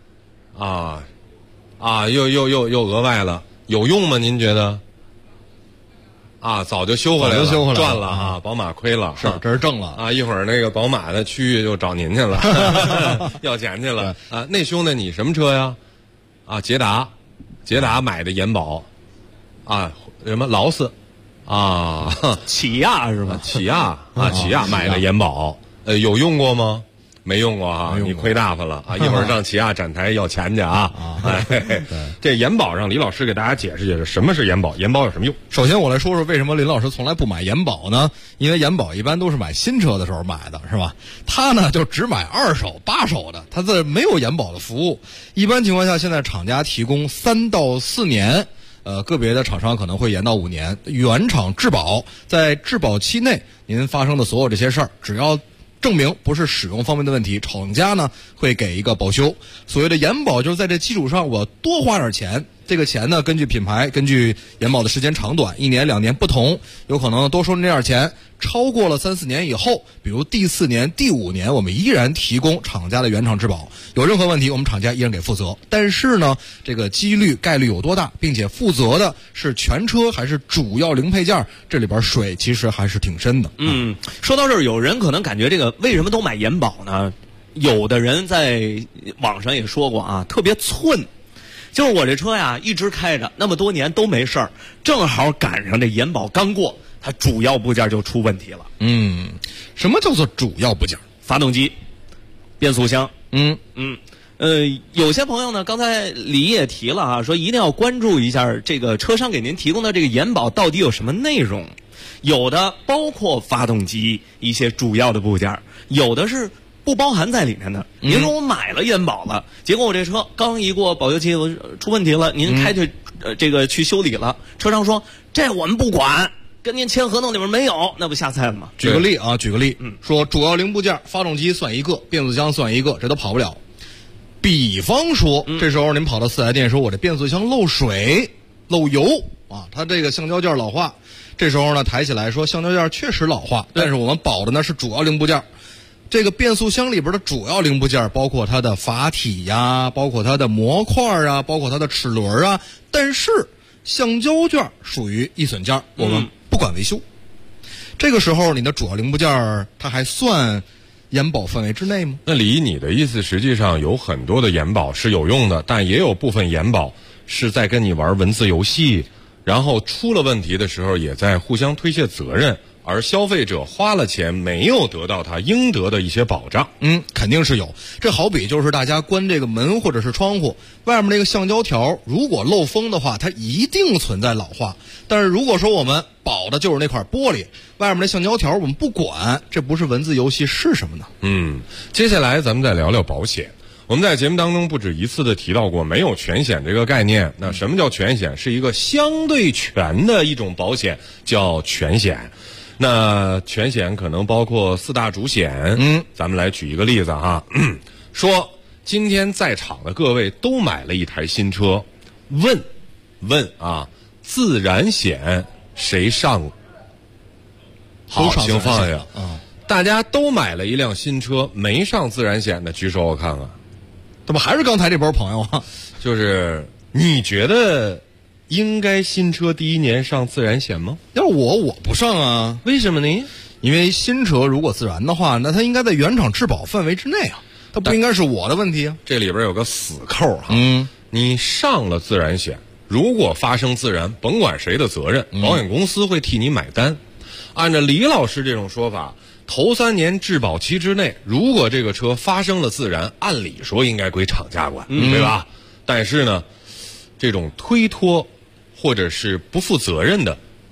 又额外了，有用吗？您觉得？早就修回来了，赚了啊！宝马亏了， 是这是挣了啊！一会儿那个宝马的区域就找您去了，要钱去了啊！那兄弟你什么车呀？捷达买的延保什么劳斯起亚是吧？ 起亚买的延保，有用过吗？没用过啊，你亏大发了啊！一会儿上起亚展台要钱去啊！这延保让李老师给大家解释解释什么是延保，延保有什么用？ 首先我来说说为什么林老师从来不买延保呢？因为延保一般都是买新车的时候买的，是吧？他呢就只买2手、8手的，他这没有延保的服务。一般情况下，现在厂家提供3到4年。个别的厂商可能会延到5年，原厂质保，在质保期内，您发生的所有这些事儿，只要证明不是使用方面的问题，厂家呢会给一个保修。所谓的延保就是在这基础上我多花点钱，这个钱呢根据品牌，根据延保的时间长短，1年2年不同，有可能多收这点钱，超过了3、4年以后，比如第4年、第5年，我们依然提供厂家的原厂质保，有任何问题我们厂家依然给负责。但是呢，这个几率概率有多大，并且负责的是全车还是主要零配件，这里边水其实还是挺深的。 说到这儿，有人可能感觉这个为什么都买延保呢？有的人在网上也说过啊，特别寸。就是我这车呀，一直开着那么多年都没事儿，正好赶上这延保刚过，它主要部件就出问题了。 什么叫做主要部件？ 发动机、变速箱。有些朋友呢，刚才李也提了啊，说一定要关注一下这个车商给您提供的这个延保到底有什么内容。有的包括发动机一些主要的部件，有的是不包含在里面的。您说我买了延保了，结果我这车刚一过保修期出问题了，您开去这个去修理了，车商说这我们不管，跟您签合同里面没有，那不下菜了吗？ 举个例，说主要零部件，发动机算一个，变速箱算一个，这都跑不了。比方说，这时候您跑到4S店说我这变速箱漏水、漏油啊，它这个橡胶件老化，这时候呢抬起来说橡胶件确实老化，但是我们保的呢是主要零部件。这个变速箱里边的主要零部件包括它的阀体呀，包括它的模块啊，包括它的齿轮啊，但是橡胶件属于易损件，我们不管维修。这个时候你的主要零部件它还算延保范围之内吗？ 那李，你的意思实际上有很多的延保是有用的，但也有部分延保是在跟你玩文字游戏，然后出了问题的时候也在互相推卸责任，而消费者花了钱没有得到他应得的一些保障。 肯定是有。这好比就是大家关这个门或者是窗户，外面那个橡胶条如果漏风的话，它一定存在老化。但是如果说我们保的就是那块玻璃，外面那橡胶条我们不管，这不是文字游戏是什么呢？ 接下来咱们再聊聊保险。我们在节目当中不止一次的提到过没有全险这个概念。那什么叫全险？是一个相对全的一种保险，叫全险。那全险可能包括4大主险。咱们来举一个例子哈，说今天在场的各位都买了一台新车，问啊，自然险谁上？好，请放下。大家都买了一辆新车，没上自然险的举手我看看。 这不还是刚才这波朋友啊？ 就是你觉得应该新车第1年上自然险吗？ 要我不上啊。 为什么呢？ 因为新车如果自燃的话，那它应该在原厂质保范围之内啊，它不应该是我的问题啊。 这里边有个死扣哈。你上了自然险，如果发生自燃，甭管谁的责任，保险公司会替你买单。按照李老师这种说法，头3年质保期之内，如果这个车发生了自燃，按理说应该归厂家管，对吧？但是呢，这种推脱或者是不负责任的，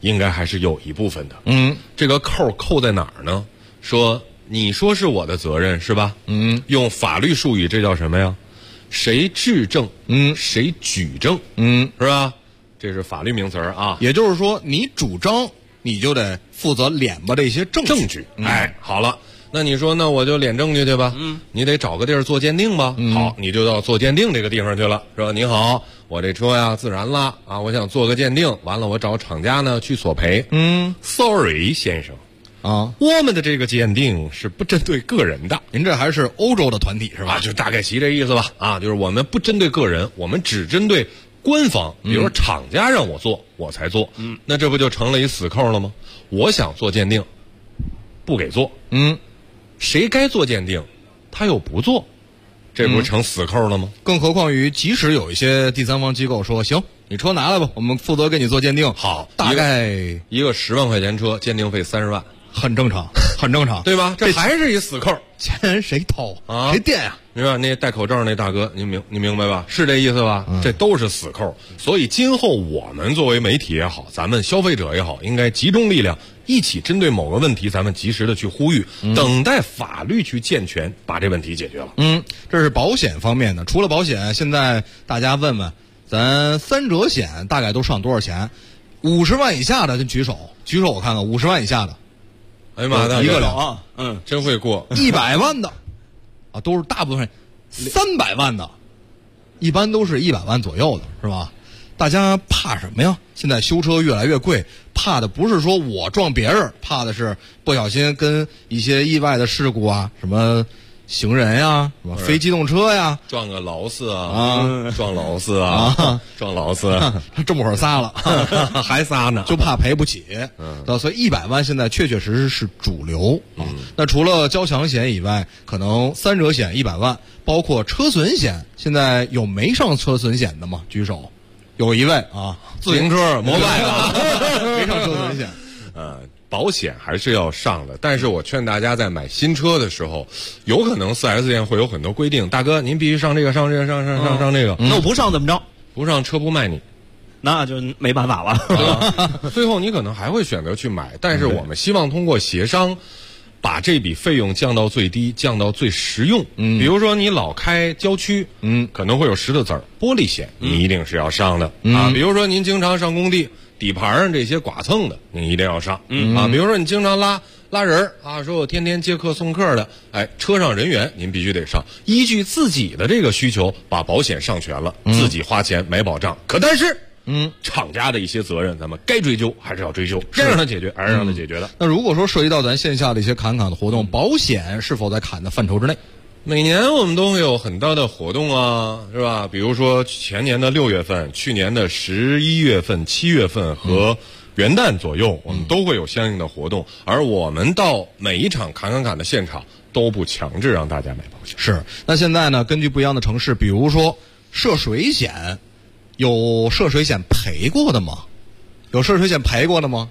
应该还是有一部分的。这个扣在哪儿呢？说你说是我的责任是吧？用法律术语这叫什么呀？谁质证？谁举证？是吧？这是法律名词啊。 也就是说，你主张你就得负责敛吧这些证据。 哎，好了。那你说，那我就敛证据去吧。你得找个地儿做鉴定吧。好，你就到做鉴定这个地方去了。说你好，我这车呀自燃了啊，我想做个鉴定，完了我找厂家呢去索赔。Sorry 先生啊， 我们的这个鉴定是不针对个人的。 您这还是欧洲的团体是吧？ 就大概其这意思吧。啊，就是我们不针对个人，我们只针对官方，比如说厂家让我做，我才做。那这不就成了一死扣了吗？我想做鉴定，不给做。谁该做鉴定，他又不做，这不成死扣了吗？ 更何况于即使有一些第三方机构说行，你车拿来吧，我们负责给你做鉴定。 好， 大概一个10万块钱车，鉴定费30万， 很正常，很正常， 对吧？这还是一死扣， 钱谁掏啊？谁垫呀？ 是吧？那戴口罩那大哥，你明白吧？是这意思吧？这都是死扣。所以今后我们作为媒体也好，咱们消费者也好，应该集中力量，一起针对某个问题，咱们及时的去呼吁，等待法律去健全，把这问题解决了。 这是保险方面的。除了保险，现在大家问问，咱3者险大概都上多少钱？50万以下的就举手我看看，50万以下的。 哎呀妈的， 一个人啊， 真会过。 100万的啊，都是大部分300万的，一般都是100万左右的，是吧？大家怕什么呀？现在修车越来越贵，怕的不是说我撞别人，怕的是不小心跟一些意外的事故啊，什么行人呀，什么非机动车呀， 撞个劳斯撞劳斯撞劳斯， 这么会儿仨了， 还仨呢， 就怕赔不起。所以100万现在确确实实是主流啊。那除了交强险以外，可能3者险100万，包括车损险，现在有没上车损险的吗？举手。有一位啊， 自行车、摩拜没上车损险。 保险还是要上的，但是我劝大家在买新车的时候，有可能 4S 店会有很多规定，大哥您必须上这个，上这个，上这个。 那我不上怎么着？ 不上车不卖你， 那就没办法了。 最后你可能还会选择去买，但是我们希望通过协商，把这笔费用降到最低，降到最实用。比如说你老开郊区，可能会有石头子儿、玻璃险，你一定是要上的啊。比如说您经常上工地，底盘上这些剐蹭的，您一定要上啊。比如说你经常拉人啊，说我天天接客送客的，哎，车上人员您必须得上，依据自己的这个需求把保险上全了，自己花钱买保障。但是厂家的一些责任，咱们该追究还是要追究，该让他解决还是让他解决的。 那如果说涉及到咱线下的一些砍的活动，保险是否在砍的范畴之内？ 每年我们都会有很大的活动啊，是吧？比如说前年的6月份、去年的11月份、7月份和元旦左右，我们都会有相应的活动。而我们到每一场砍的现场都不强制让大家买保险。 是。那现在呢，根据不一样的城市，比如说涉水险，有涉水险赔过的吗？有涉水险赔过的吗？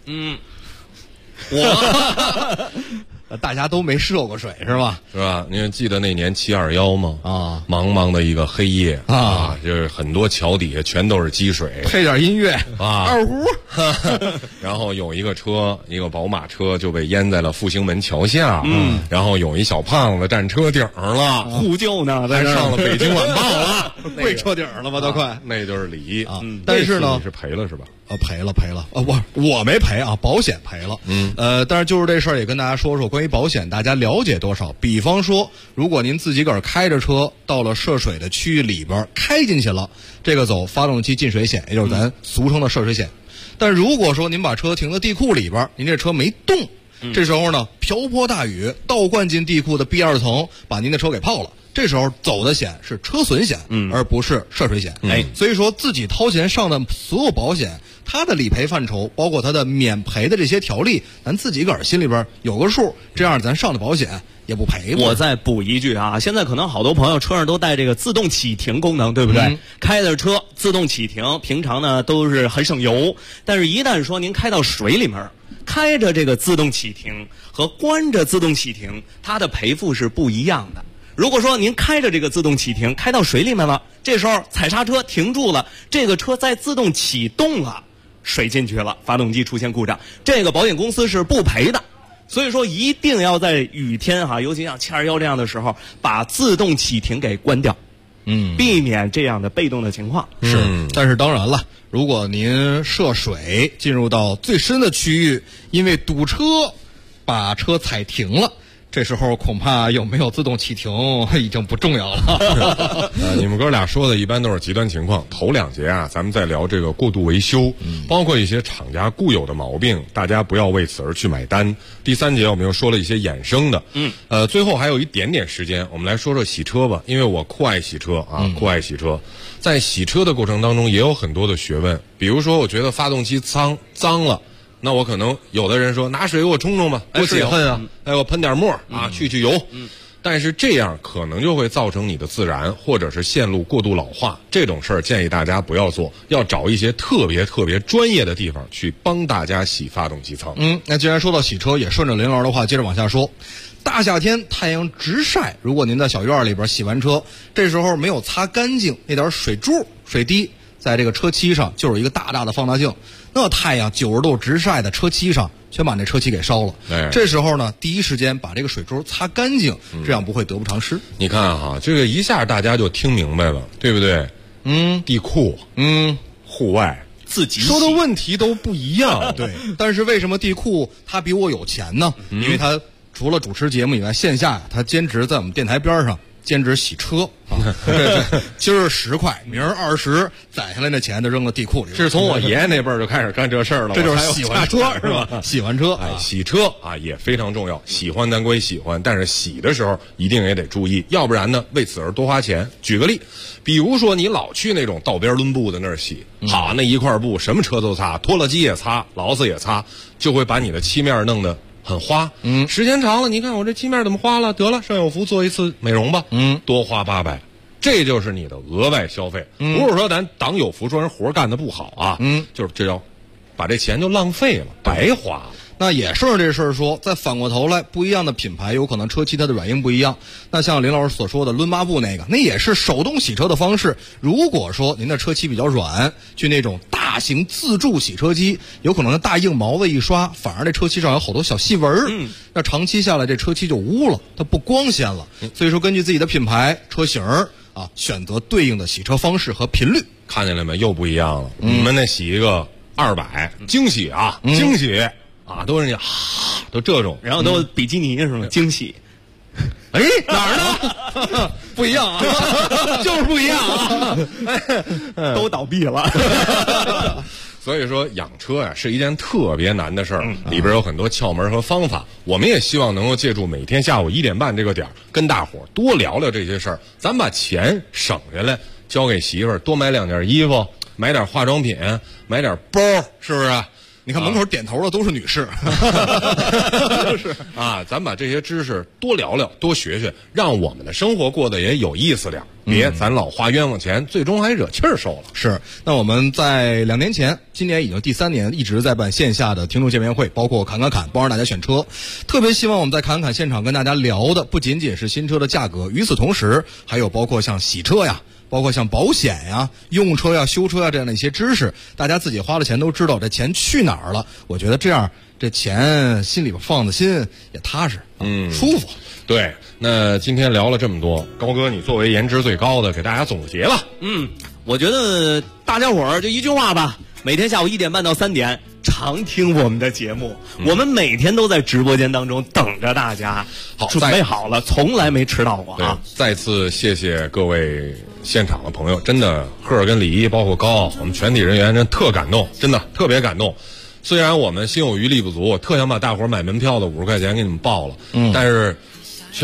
大家都没涉过水是吧？ 是吧？您记得那年721吗？啊，茫茫的一个黑夜啊，就是很多桥底下全都是积水。 配点音乐啊， 二胡。 然后有一个宝马车就被淹在了复兴门桥下。然后有一小胖子站车顶上了， 呼救呢， 还上了北京晚报了， 跪车顶了吧都快。 那就是礼啊。 但是呢， 你是赔了是吧？ 赔了我没赔啊，保险赔了。但是就是这事儿也跟大家说说，关于保险大家了解多少？比方说，如果您自己个儿开着车到了涉水的区域里边开进去了，这个走发动机进水险，也就是咱俗称的涉水险。但如果说您把车停在地库里边，您这车没动，这时候呢瓢泼大雨倒灌进地库的 B2 层，把您的车给泡了。这时候走的险是车损险，而不是涉水险。所以说自己掏钱上的所有保险，它的理赔范畴，包括它的免赔的这些条例，咱自己个儿心里边有个数，这样咱上的保险也不赔。 我再补一句啊，现在可能好多朋友车上都带这个自动启停功能，对不对？开着车自动启停，平常呢都是很省油，但是一旦说您开到水里面，开着这个自动启停和关着自动启停，它的赔付是不一样的。如果说您开着这个自动启停开到水里面了，这时候踩刹车停住了，这个车在自动启动了， 水进去了，发动机出现故障，这个保险公司是不赔的。所以说一定要在雨天尤其像721这样的时候，把自动启停给关掉，避免这样的被动的情况。 是，但是当然了，如果您涉水进入到最深的区域，因为堵车把车踩停了，这时候恐怕有没有自动启停已经不重要了。 你们哥俩说的一般都是极端情况。头2节咱们在聊这个过度维修，包括一些厂家固有的毛病，大家不要为此而去买单。第3节我们又说了一些衍生的，最后还有一点点时间，我们来说说洗车吧。因为我酷爱洗车酷爱洗车，在洗车的过程当中也有很多的学问。比如说，我觉得发动机脏了。那我可能有的人说拿水给我冲冲吧，多解恨啊！我喷点沫去油。但是这样可能就会造成你的自燃或者是线路过度老化，这种事儿建议大家不要做，要找一些特别专业的地方去帮大家洗发动机舱。 那既然说到洗车，也顺着林老师的话接着往下说。大夏天太阳直晒，如果您在小院里边洗完车，这时候没有擦干净，那点水珠水滴在这个车漆上就是一个大大的放大镜，那太阳90度直晒的车漆上全把那车漆给烧了。这时候呢，第一时间把这个水珠擦干净，这样不会得不偿失。 你看这个一下大家就听明白了，对不对？地库，户外， 自己说的问题都不一样。 对，但是为什么地库他比我有钱呢？因为他除了主持节目以外，线下他兼职在我们电台边上兼职洗车对，今儿10块，明儿20，攒下来那钱都扔到地库里。 是从我爷爷那辈儿就开始干这事儿了。 这就是洗完车是吧？洗完车， 洗车也非常重要。喜欢咱归喜欢，但是洗的时候一定也得注意，要不然呢为此而多花钱。举个例，比如说你老去那种道边抡布的那儿洗，那一块布什么车都擦，拖拉机也擦，劳斯也擦，就会把你的漆面弄得很花。时间长了，你看我这漆面怎么花了？得了，上有福做一次美容吧。多花800，这就是你的额外消费。不是说咱党有福说人活干得不好就是这叫把这钱就浪费了，白花了。 那也顺着这事儿说，再反过头来，不一样的品牌有可能车漆它的软硬不一样。那像林老师所说的抡抹布那也是手动洗车的方式。如果说您的车漆比较软，去那种大型自助洗车机，有可能大硬毛子一刷，反而这车漆上有好多小细纹那长期下来这车漆就污了，它不光鲜了。所以说根据自己的品牌车型选择对应的洗车方式和频率。 看见了没？又不一样了。你们那洗一个200，惊喜惊喜都是你都这种， 然后都比基尼是吗？惊喜。 哪儿呢？不一样就是不一样都倒闭了。 所以说养车是一件特别难的事儿，里边有很多窍门和方法。我们也希望能够借助每天下午1点半这个点儿，跟大伙儿多聊聊这些事儿。咱把钱省下来，交给媳妇儿，多买2件衣服，买点化妆品，买点包，是不是？ 你看门口点头的都是女士。 是咱把这些知识多聊聊，多学学，让我们的生活过得也有意思点，别咱老花冤枉钱，最终还惹气儿受了。 是，那我们在2年前，今年已经第3年，一直在办线下的听众见面会，包括侃，帮着大家选车。特别希望我们在侃现场跟大家聊的不仅仅是新车的价格，与此同时还有包括像洗车包括像保险用车修车这样的一些知识，大家自己花了钱都知道这钱去哪儿了。我觉得这样这钱心里边放的心也踏实，舒服。 对，那今天聊了这么多，高哥你作为颜值最高的，给大家总结吧。 我觉得大家伙儿就一句话吧，每天下午1点半到3点常听我们的节目，我们每天都在直播间当中等着大家。好，准备好了，从来没迟到过再次谢谢各位现场的朋友，真的赫尔跟李一包括高，我们全体人员真特感动，真的特别感动。虽然我们心有余力不足，我特想把大伙儿买门票的50块钱给你们报了，但是是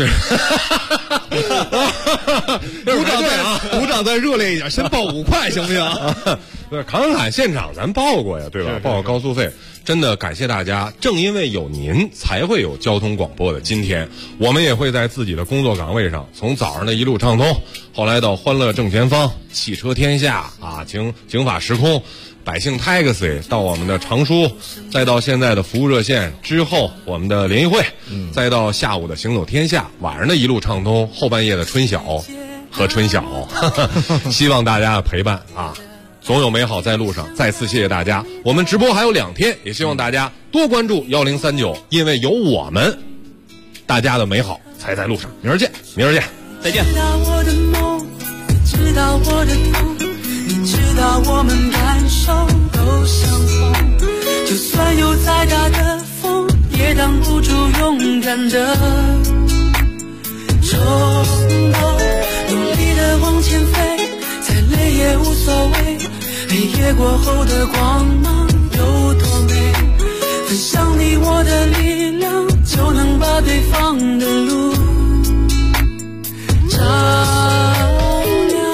鼓掌再热烈一点，先报5块行不行？ 不是侃现场咱报过呀，对吧？报过高速费，真的感谢大家。正因为有您，才会有交通广播的今天。我们也会在自己的工作岗位上，从早上的一路畅通，后来到欢乐正前方、汽车天下警法时空、百姓 Taxi， 到我们的常书，再到现在的服务热线，之后我们的联谊会，再到下午的行走天下，晚上的一路畅通，后半夜的春晓和春晓，希望大家的陪伴总有美好在路上。再次谢谢大家，我们直播还有2天，也希望大家多关注1039，因为有我们，大家的美好才在路上。明儿见， 再见。 知道我的梦，知道我的痛，你知道我们感受都相同，就算有再大的风，也挡不住勇敢的冲动，努力的往前飞，再累也无所谓，黑夜过后的光芒有多美，分享你我的力量，就能把对方的路照亮。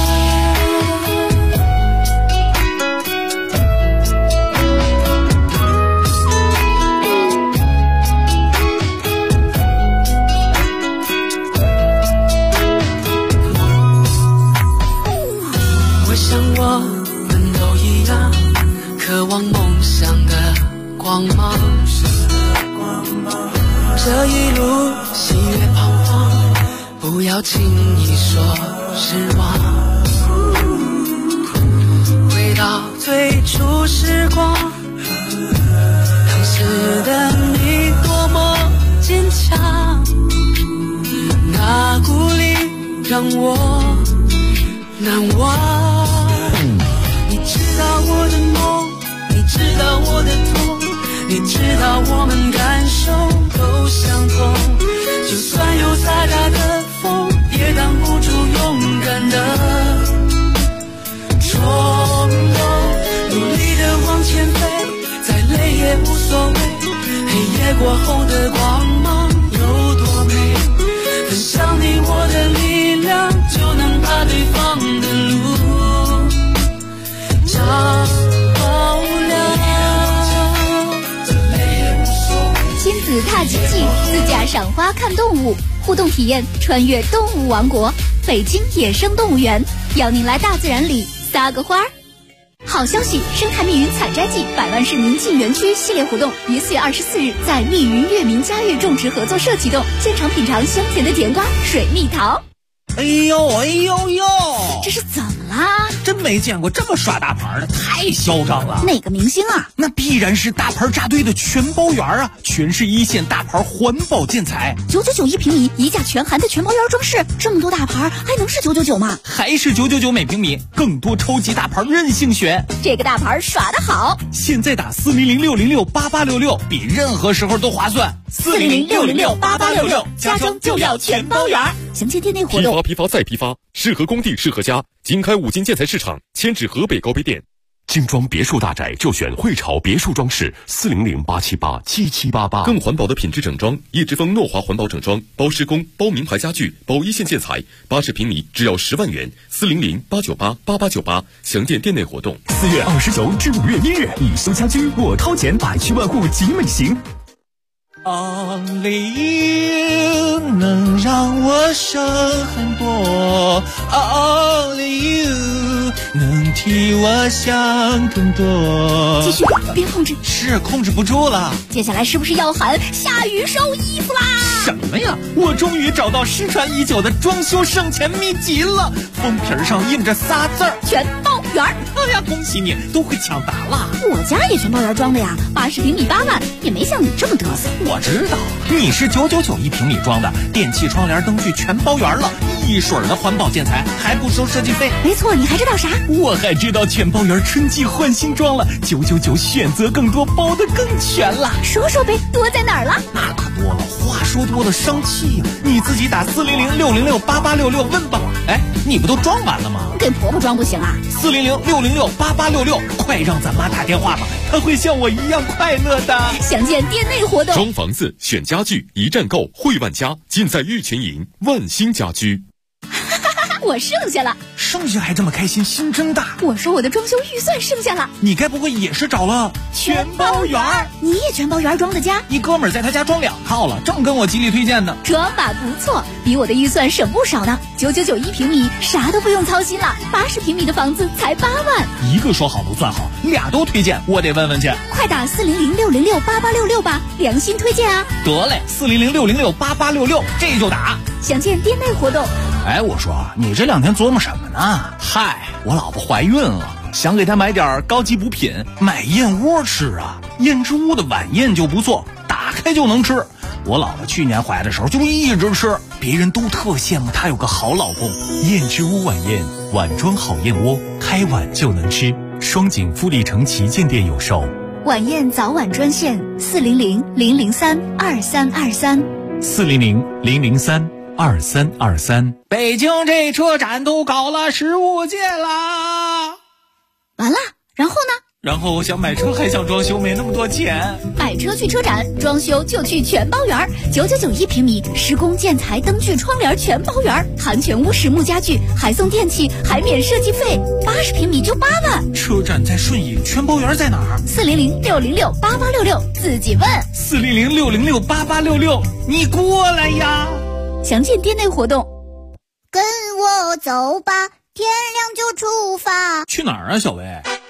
我想我们都一样，渴望梦想的光芒，这一路喜悦彷徨，不要轻易说失望，回到最初时光，当时的你多么坚强，那鼓励让我难忘。你知道我的梦，你知道我的痛，你知道我们感受都相同，就算有再大的风，也挡不住勇敢的冲动，努力的往前飞，再累也无所谓，黑夜过后的光芒有多美，分享你我的力量，就能把对方的路照亮。 亲子踏经济，自驾赏花看动物，互动体验穿越动物王国，北京野生动物园邀您来大自然里撒个花儿。好消息，生态密云采摘季100万市民进园区系列活动于4月24日在密云悦民家悦种植合作社启动，现场品尝香甜的甜瓜、水蜜桃。 哎呦， 这是怎么啦？ 真没见过这么耍大牌的，太嚣张了。 哪个明星啊？ 那必然是大牌扎堆的全包园啊，全是一线大牌环保建材 ，999一平米，一价全含的全包园装饰，这么多大牌还能是999吗？ 还是999每平米，更多超级大牌任性选。 这个大牌耍得好， 现在打400-606-8866，比任何时候都划算。 400-606-8866，家装就要全包园。详见店内活动。 批发再批发，适合工地适合家。经开5金建材市场，迁至河北高碑店。 精装别墅大宅就选汇潮别墅装饰，400-878-7788。 更环保的品质整装，叶之峰诺华环保整装，包施工、包名牌家具、包一线建材，80平米只要10万元，400-898-8898。详见店内活动。 4月29至5月1日，以修家居我掏钱，百趣万户集美行。 Only you 能让我省很多 ，Only you 能替我想更多。 继续，别控制， 是控制不住了。 接下来是不是要喊下雨收衣服啦？ 什么呀？我终于找到失传已久的装修省钱秘籍了，封皮上印着仨字儿： 全包园。 哎呀，恭喜你，都会抢答了。 我家也全包园装的呀，80平米8万，也没像你这么嘚瑟。 我知道你是999一平米装的，电器、窗帘、灯具全包圆了，一水的环保建材，还不收设计费。 没错，你还知道啥？ 我还知道全包圆春季换新装了，999选择更多，包得更全了。 说说呗，多在哪儿了？ 那可多了，话说多了伤气呀。你自己打400-606-8866问吧。哎，你不都装完了吗？ 给婆婆装不行啊 ？400-606-8866，快让咱妈打电话吧，她会像我一样快乐的。 详见店内活动。 装房子选家具，一站购汇万家，尽在玉泉营万兴家居。 我剩下了， 剩下还这么开心，心真大。 我说我的装修预算剩下了， 你该不会也是找了全包园？你也全包园装的家？ 一哥们儿在他家装2套了，正跟我极力推荐呢。 装法不错，比我的预算省不少呢。999一平米，啥都不用操心了。80平米的房子才8万。 一个说好不算好，俩都推荐，我得问问去。 快打400-606-8866吧，良心推荐啊！ 得嘞，400-606-8866，这就打。 详见店内活动。 哎，我说你这2天琢磨什么呢？嗨，我老婆怀孕了。 想给他买点高级补品，买燕窝吃啊。燕之屋的晚宴就不错，打开就能吃。我老婆去年怀的时候就一直吃，别人都特羡慕她有个好老公。 燕之屋晚宴，碗装好燕窝，开碗就能吃。双井富力城旗舰店有售。 晚宴早晚专线 400-003-2323，400-003-2323。 北京这车展都搞了15届啦！ 完了，然后呢？ 然后我想买车还想装修，没那么多钱。 买车去车展，装修就去全包园，999平米，施工建材灯具窗帘全包园，含全屋实木家具，还送电器，还免设计费，80平米就8万。 车展在顺义，全包园在哪儿 ？400-606-8866，自己问。 400-606-8866，你过来呀！ 详见店内活动。 跟我走吧，天亮就出发。 去哪儿啊，小薇？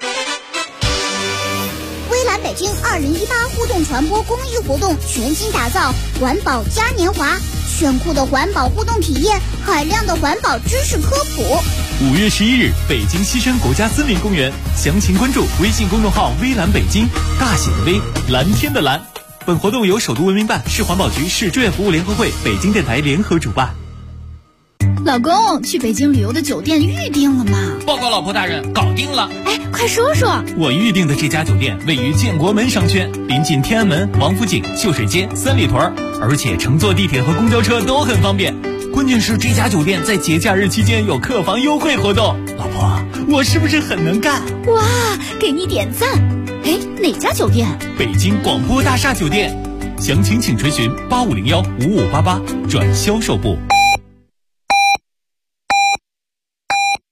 微蓝北京2018互动传播公益活动全新打造环保嘉年华，炫酷的环保互动体验，海量的环保知识科普。 5月11日，北京西山国家森林公园，详情关注微信公众号微蓝北京，大写的微，蓝天的蓝。本活动由首都文明办、市环保局、市志愿服务联合会、北京电台联合主办。 老公，去北京旅游的酒店预定了吗？ 报告老婆大人，搞定了。 哎，快说说。 我预定的这家酒店位于建国门商圈，临近天安门、王府井、秀水街、三里屯，而且乘坐地铁和公交车都很方便。关键是这家酒店在节假日期间有客房优惠活动。老婆，我是不是很能干？ 哇，给你点赞。哎，哪家酒店？ 北京广播大厦酒店。详情请垂询8501-5588转销售部。